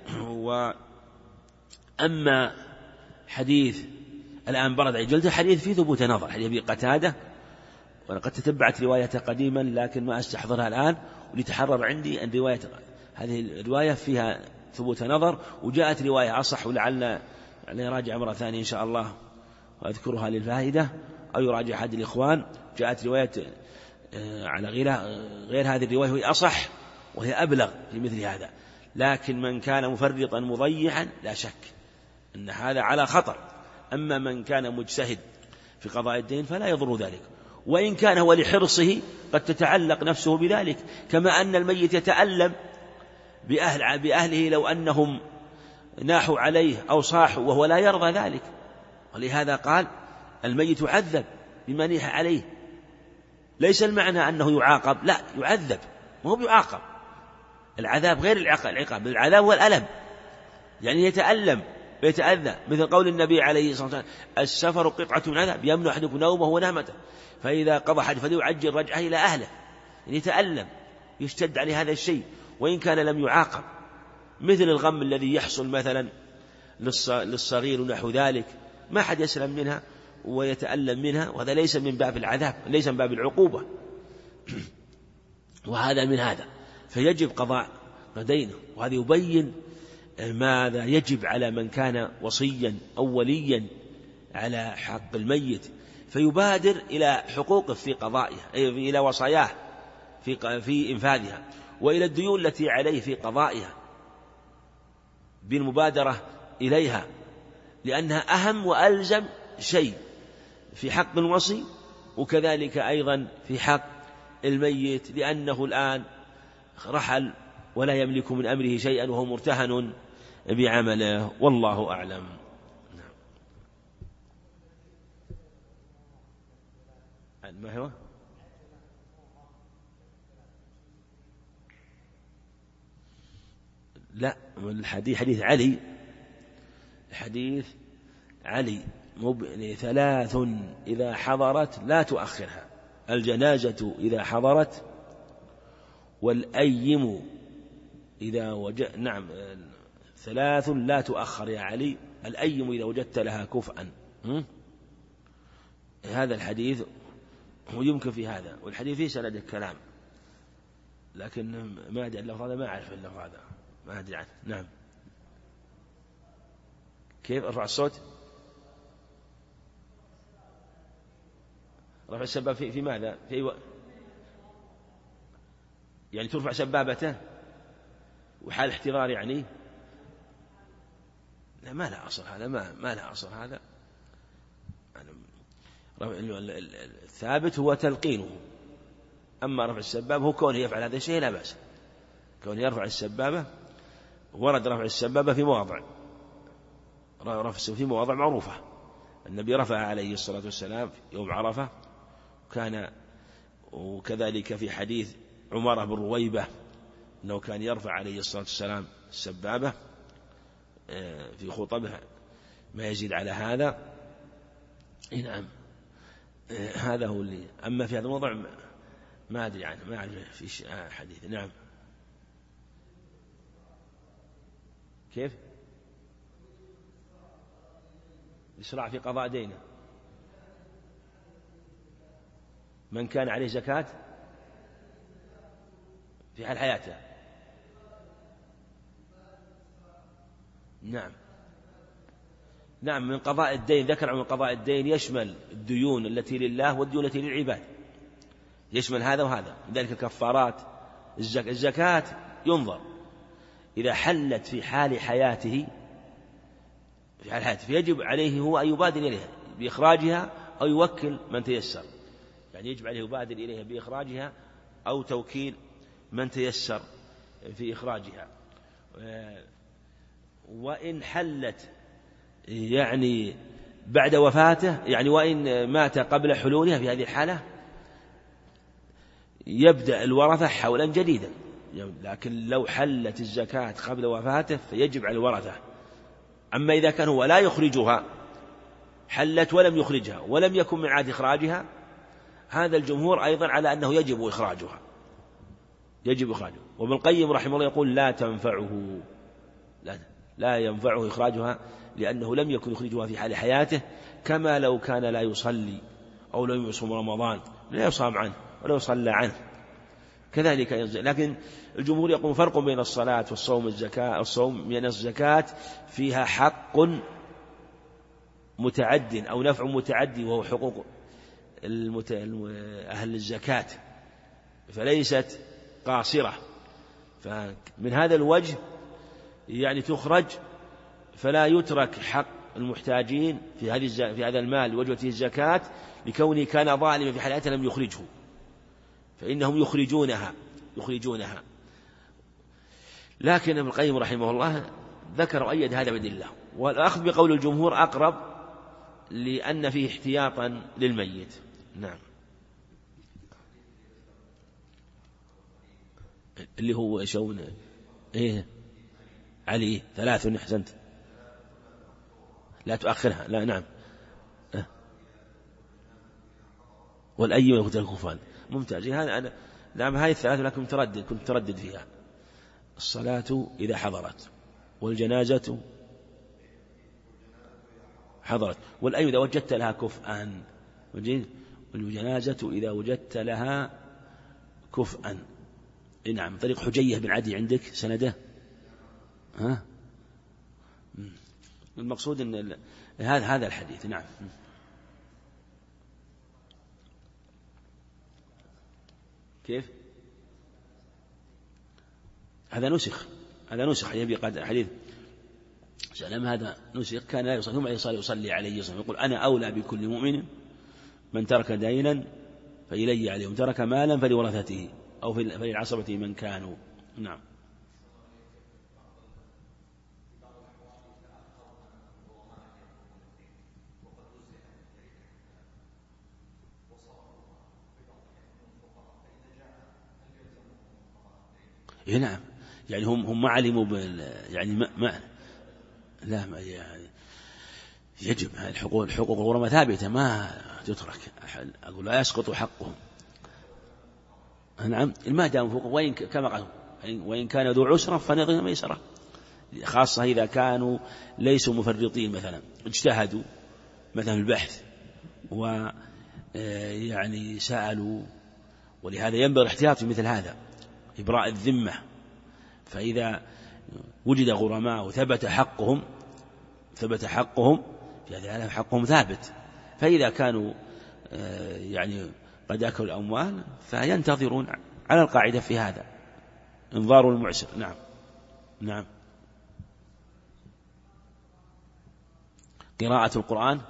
وأما حديث الآن برد على جلده حديث فيه ثبوت نظر، حديث أبي قتادة، وأنا قد تتبعت روايته قديما لكن ما أستحضرها الآن، ولتحرر عندي أن رواية هذه الرواية فيها ثبوت نظر، وجاءت رواية أصح، ولعل يراجع مرة ثانية إن شاء الله وأذكرها للفائدة، أو يراجع أحد الإخوان. جاءت رواية على غير هذه الرواية وهي أصح وهي أبلغ في مثل هذا. لكن من كان مفرطا مضيعا لا شك أن هذا على خطر. أما من كان مجتهد في قضاء الدين فلا يضر ذلك. وإن كان هو لحرصه قد تتعلق نفسه بذلك، كما أن الميت يتألم بأهله لو أنهم ناحوا عليه أو صاحوا وهو لا يرضى ذلك. ولهذا قال الميت يعذب بما نيح عليه. ليس المعنى أنه يعاقب، لا، يعذب، ما هو بيعاقب. العذاب غير العقاب، العذاب هو الألم، يعني يتألم ويتأذى، مثل قول النبي عليه الصلاة والسلام: السفر قطعة من عذاب يمنع أحدكم نومه ونامته، فإذا قضى حاجة فليعجل رجعه إلى أهله. يعني يتألم، يشتد عليه هذا الشيء وإن كان لم يعاقب، مثل الغم الذي يحصل مثلا للصغير ونحو ذلك، ما حد يسلم منها ويتألم منها، وهذا ليس من باب العذاب، ليس من باب العقوبة. وهذا من هذا، فيجب قضاء دينه. وهذا يبين ماذا يجب على من كان وصيا أو وليا على حق الميت، فيبادر إلى حقوقه في قضائها، إلى وصاياه في إنفاذها، وإلى الديون التي عليه في قضائها بالمبادرة إليها، لأنها أهم وألزم شيء في حق الوصي، وكذلك أيضا في حق الميت، لأنه الآن رحل ولا يملك من أمره شيئا وهو مرتهن بعمله، والله أعلم. ما هو؟ لا، حديث علي، حديث علي 3 إذا حضرت لا تؤخرها: الجنازة إذا حضرت، والأيم إذا نعم 3 لا تؤخر يا علي، الأيم إذا وجدت لها كفءا. هذا الحديث ويمكن في هذا، والحديث فيه سند الكلام، لكن ما أدري اللفظ هذا، ما أعرف اللفظ هذا، ما أدري عنه. نعم. كيف أرفع الصوت؟ رفع السباب في ماذا؟ في يعني ترفع سبابته وحال احتضار، يعني لا، ما لا أصل هذا، ما لا أصل هذا. الثابت هو تلقينه، أما رفع السبابة هو كونه يفعل هذا الشيء لا بأس، كونه يرفع السبابة. ورد رفع السبابة في مواضع، في مواضع معروفة، النبي رفع عليه الصلاة والسلام يوم عرفة، وكذلك في حديث عمارة بن رويبة أنه كان يرفع عليه الصلاة والسلام السبابة في خطبه ما يزيد على هذا. نعم، هذا هو اللي. أما في هذا الموضع ما أدري عنه، ما أعرف في حديث. نعم. كيف؟ الإسراع في قضاء دينه، من كان عليه زكاة في حال حياته. نعم، من قضاء الدين، ذكر عن قضاء الدين يشمل الديون التي لله والديون التي للعباد، يشمل هذا وهذا. لذلك الكفارات، الزكاة ينظر إذا حلت في حال حياته، فيجب عليه هو أن يبادر إليها بإخراجها أو يوكل من تيسر، يعني يجب عليه يبادر إليها بإخراجها أو توكيل من تيسر في إخراجها. وإن حلت يعني بعد وفاته، يعني وإن مات قبل حلولها، في هذه الحالة يبدأ الورثة حولا جديدا. لكن لو حلت الزكاة قبل وفاته فيجب على الورثة. أما إذا كان هو لا يخرجها، حلت ولم يخرجها ولم يكن من عاد إخراجها، هذا الجمهور أيضا على أنه يجب إخراجها، وابن القيم رحمه الله يقول لا ينفعه إخراجها، لأنه لم يكن يخرجها في حال حياته، كما لو كان لا يصلي أو لم يصوم رمضان، لا يصام عنه ولا يصلى عنه كذلك ينزل. لكن الجمهور يقول فرق بين الصلاة والصوم والزكاة. الصوم من الزكاة فيها حق متعد أو نفع متعدي، وهو حقوق أهل الزكاة، فليست قاصرة. فمن هذا الوجه يعني تخرج، فلا يترك حق المحتاجين في هذا المال وجبت فيه الزكاة لكونه كان ظالما في حياته لم يخرجه، فإنهم يخرجونها. لكن ابن القيم رحمه الله ذكر وأيد هذا بدلة، والأخذ بقول الجمهور أقرب لأن فيه احتياطا للميت. نعم. اللي هو شون علي 3 أحسنت، لا تؤخرها، لا نعم. والأيم يقول الكفان، ممتاز. هذا أنا نعم، هاي 3 لكن كنت تردد فيها. الصلاة إذا حضرت، والجنازة حضرت، والأيم إذا وجدت لها كفءا، والجنازة إذا وجدت لها كفءا. نعم. طريق حجية بن عدي عندك سنده؟ المقصود أن هذا الحديث. نعم. كيف؟ هذا نسخ يبي حديث سلام، هذا نسخ. كان لا يصلي، ثم يصلي عليه وسلم يقول أنا أولى بكل مؤمن من ترك دينا فإلي عليه، ومن ترك مالا فلورثته أو فللعصبة من كانوا. نعم. نعم، يعني هم ما علموا يعني ما لا ما يعني يجب الحقوق الغرماء ثابتة ما تترك. أقول لا يسقط حقهم. نعم. ما دام فوق، وين كما قالوا وإن كان ذو عسرة فنظر ميسرة، خاصة إذا كانوا ليسوا مفرطين، مثلا اجتهدوا مثلا في البحث ويعني سألوا، ولهذا ينبغي الاحتياط في مثل هذا، إبراء الذمة. فإذا وجد غرماء وثبت حقهم يعني حقهم ثابت. فإذا كانوا يعني قد أكلوا الأموال فينتظرون على القاعدة في هذا، انظار المعسر. نعم. نعم. قراءة القرآن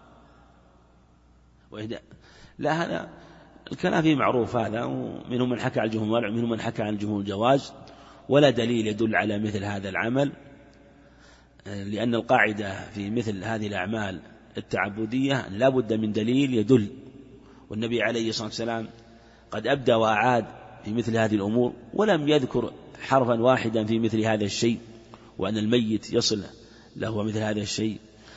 لا، هذا الكلام فيه معروف هذا، ومنهم من حكى عن الجمهور ومنهم من حكى عن الجمهور الجواز، ولا دليل يدل على مثل هذا العمل، لأن القاعدة في مثل هذه الأعمال التعبدية لا بد من دليل يدل. والنبي عليه الصلاة والسلام قد أبدى وأعاد في مثل هذه الأمور، ولم يذكر حرفا واحدا في مثل هذا الشيء، وأن الميت يصل له مثل هذا الشيء.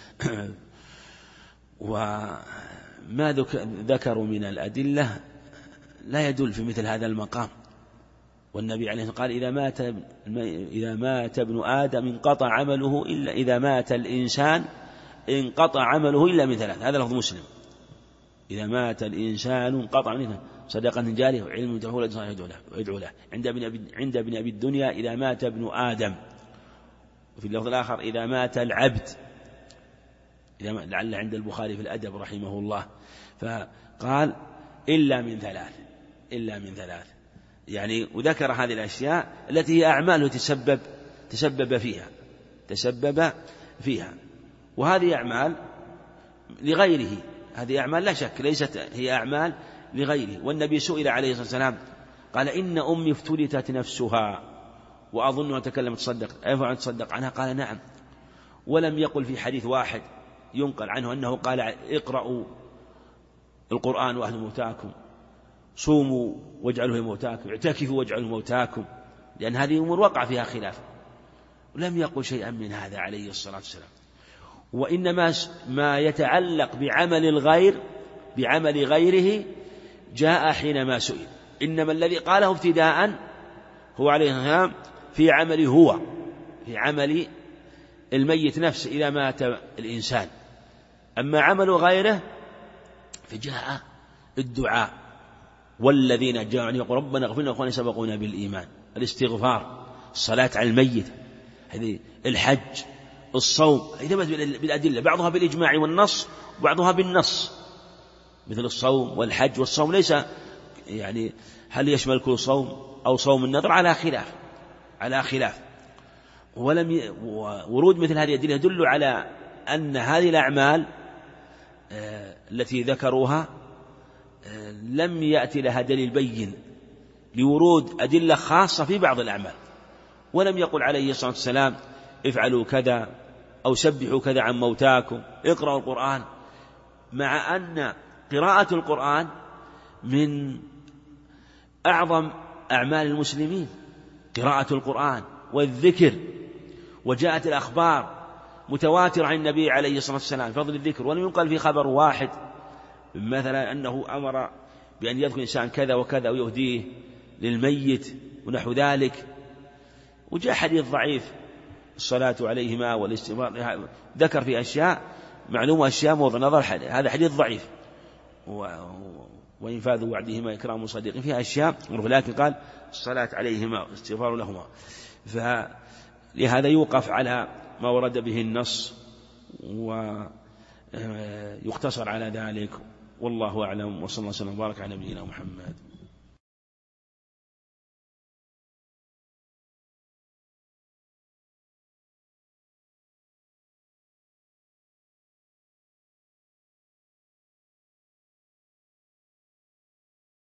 وما ذكروا من الأدلة لا يدل في مثل هذا المقام. والنبي عليه الصلاة والسلام قال إذا مات ابن آدم انقطع عمله إلا إذا مات الإنسان انقطع عمله إلا من 3. هذا لفظ مسلم. إذا مات الإنسان انقطع منه صدقة جارية وعلم يدعو له. عند ابن أبي الدنيا إذا مات ابن آدم. وفي اللفظ الآخر إذا مات العبد، لعل عند البخاري في الأدب رحمه الله، فقال إلا من 3 يعني. وذكر هذه الأشياء التي هي أعماله تسبب فيها، وهذه أعمال لغيره، هذه أعمال لا شك ليست هي أعمال لغيره. والنبي سئل عليه الصلاة والسلام قال إن أمي افتلتت نفسها وأظنها تكلمت تصدق، أينفع أن تصدق عنها؟ قال نعم. ولم يقل في حديث واحد ينقل عنه أنه قال اقرأوا القرآن وأهل موتاكم، صوموا واجعلوا موتاكم، اعتكفوا واجعلوا موتاكم، لأن هذه أمور وقع فيها خلاف. ولم يقل شيئا من هذا عليه الصلاة والسلام. وإنما ما يتعلق بعمل غيره جاء حينما سئل. إنما الذي قاله ابتداء هو عليه السلام في عمل الميت نفسه إذا مات الإنسان. أما عمل غيره فجاء الدعاء والذين جاءوا يقول ربنا اغفر لنا وإخواننا سبقونا بالإيمان، الاستغفار، الصلاة على الميت، هذه الحج، الصوم، هذه ثبت بالأدلة، بعضها بالإجماع والنص وبعضها بالنص، مثل الصوم والحج. والصوم ليس يعني هل يشمل كل صوم أو صوم النذر على خلاف. ورود مثل هذه الأدلة يدل على أن هذه الأعمال التي ذكروها لم يأتي لها دليل بين لورود أدلة خاصة في بعض الأعمال، ولم يقل عليه الصلاة والسلام افعلوا كذا أو سبحوا كذا عن موتاكم، اقرأوا القرآن، مع أن قراءة القرآن من أعظم أعمال المسلمين، قراءة القرآن والذكر، وجاءت الأخبار متواترة عن النبي عليه الصلاة والسلام فضل الذكر، ولم ينقل في خبر واحد مثلا أنه أمر بأن يذكر إنسان كذا وكذا ويهديه للميت ونحو ذلك. وجاء حديث ضعيف الصلاة عليهما والاستغفار، ذكر في أشياء معلومة أشياء موضع نظر، هذا حديث ضعيف، وإنفاذ وعدهما إكرام صديق فيها أشياء، ولكن قال الصلاة عليهما والاستغفار لهما، فلهذا يوقف على ما ورد به النص ويقتصر على ذلك، والله أعلم، وصلى الله وسلم وبارك على نبينا محمد.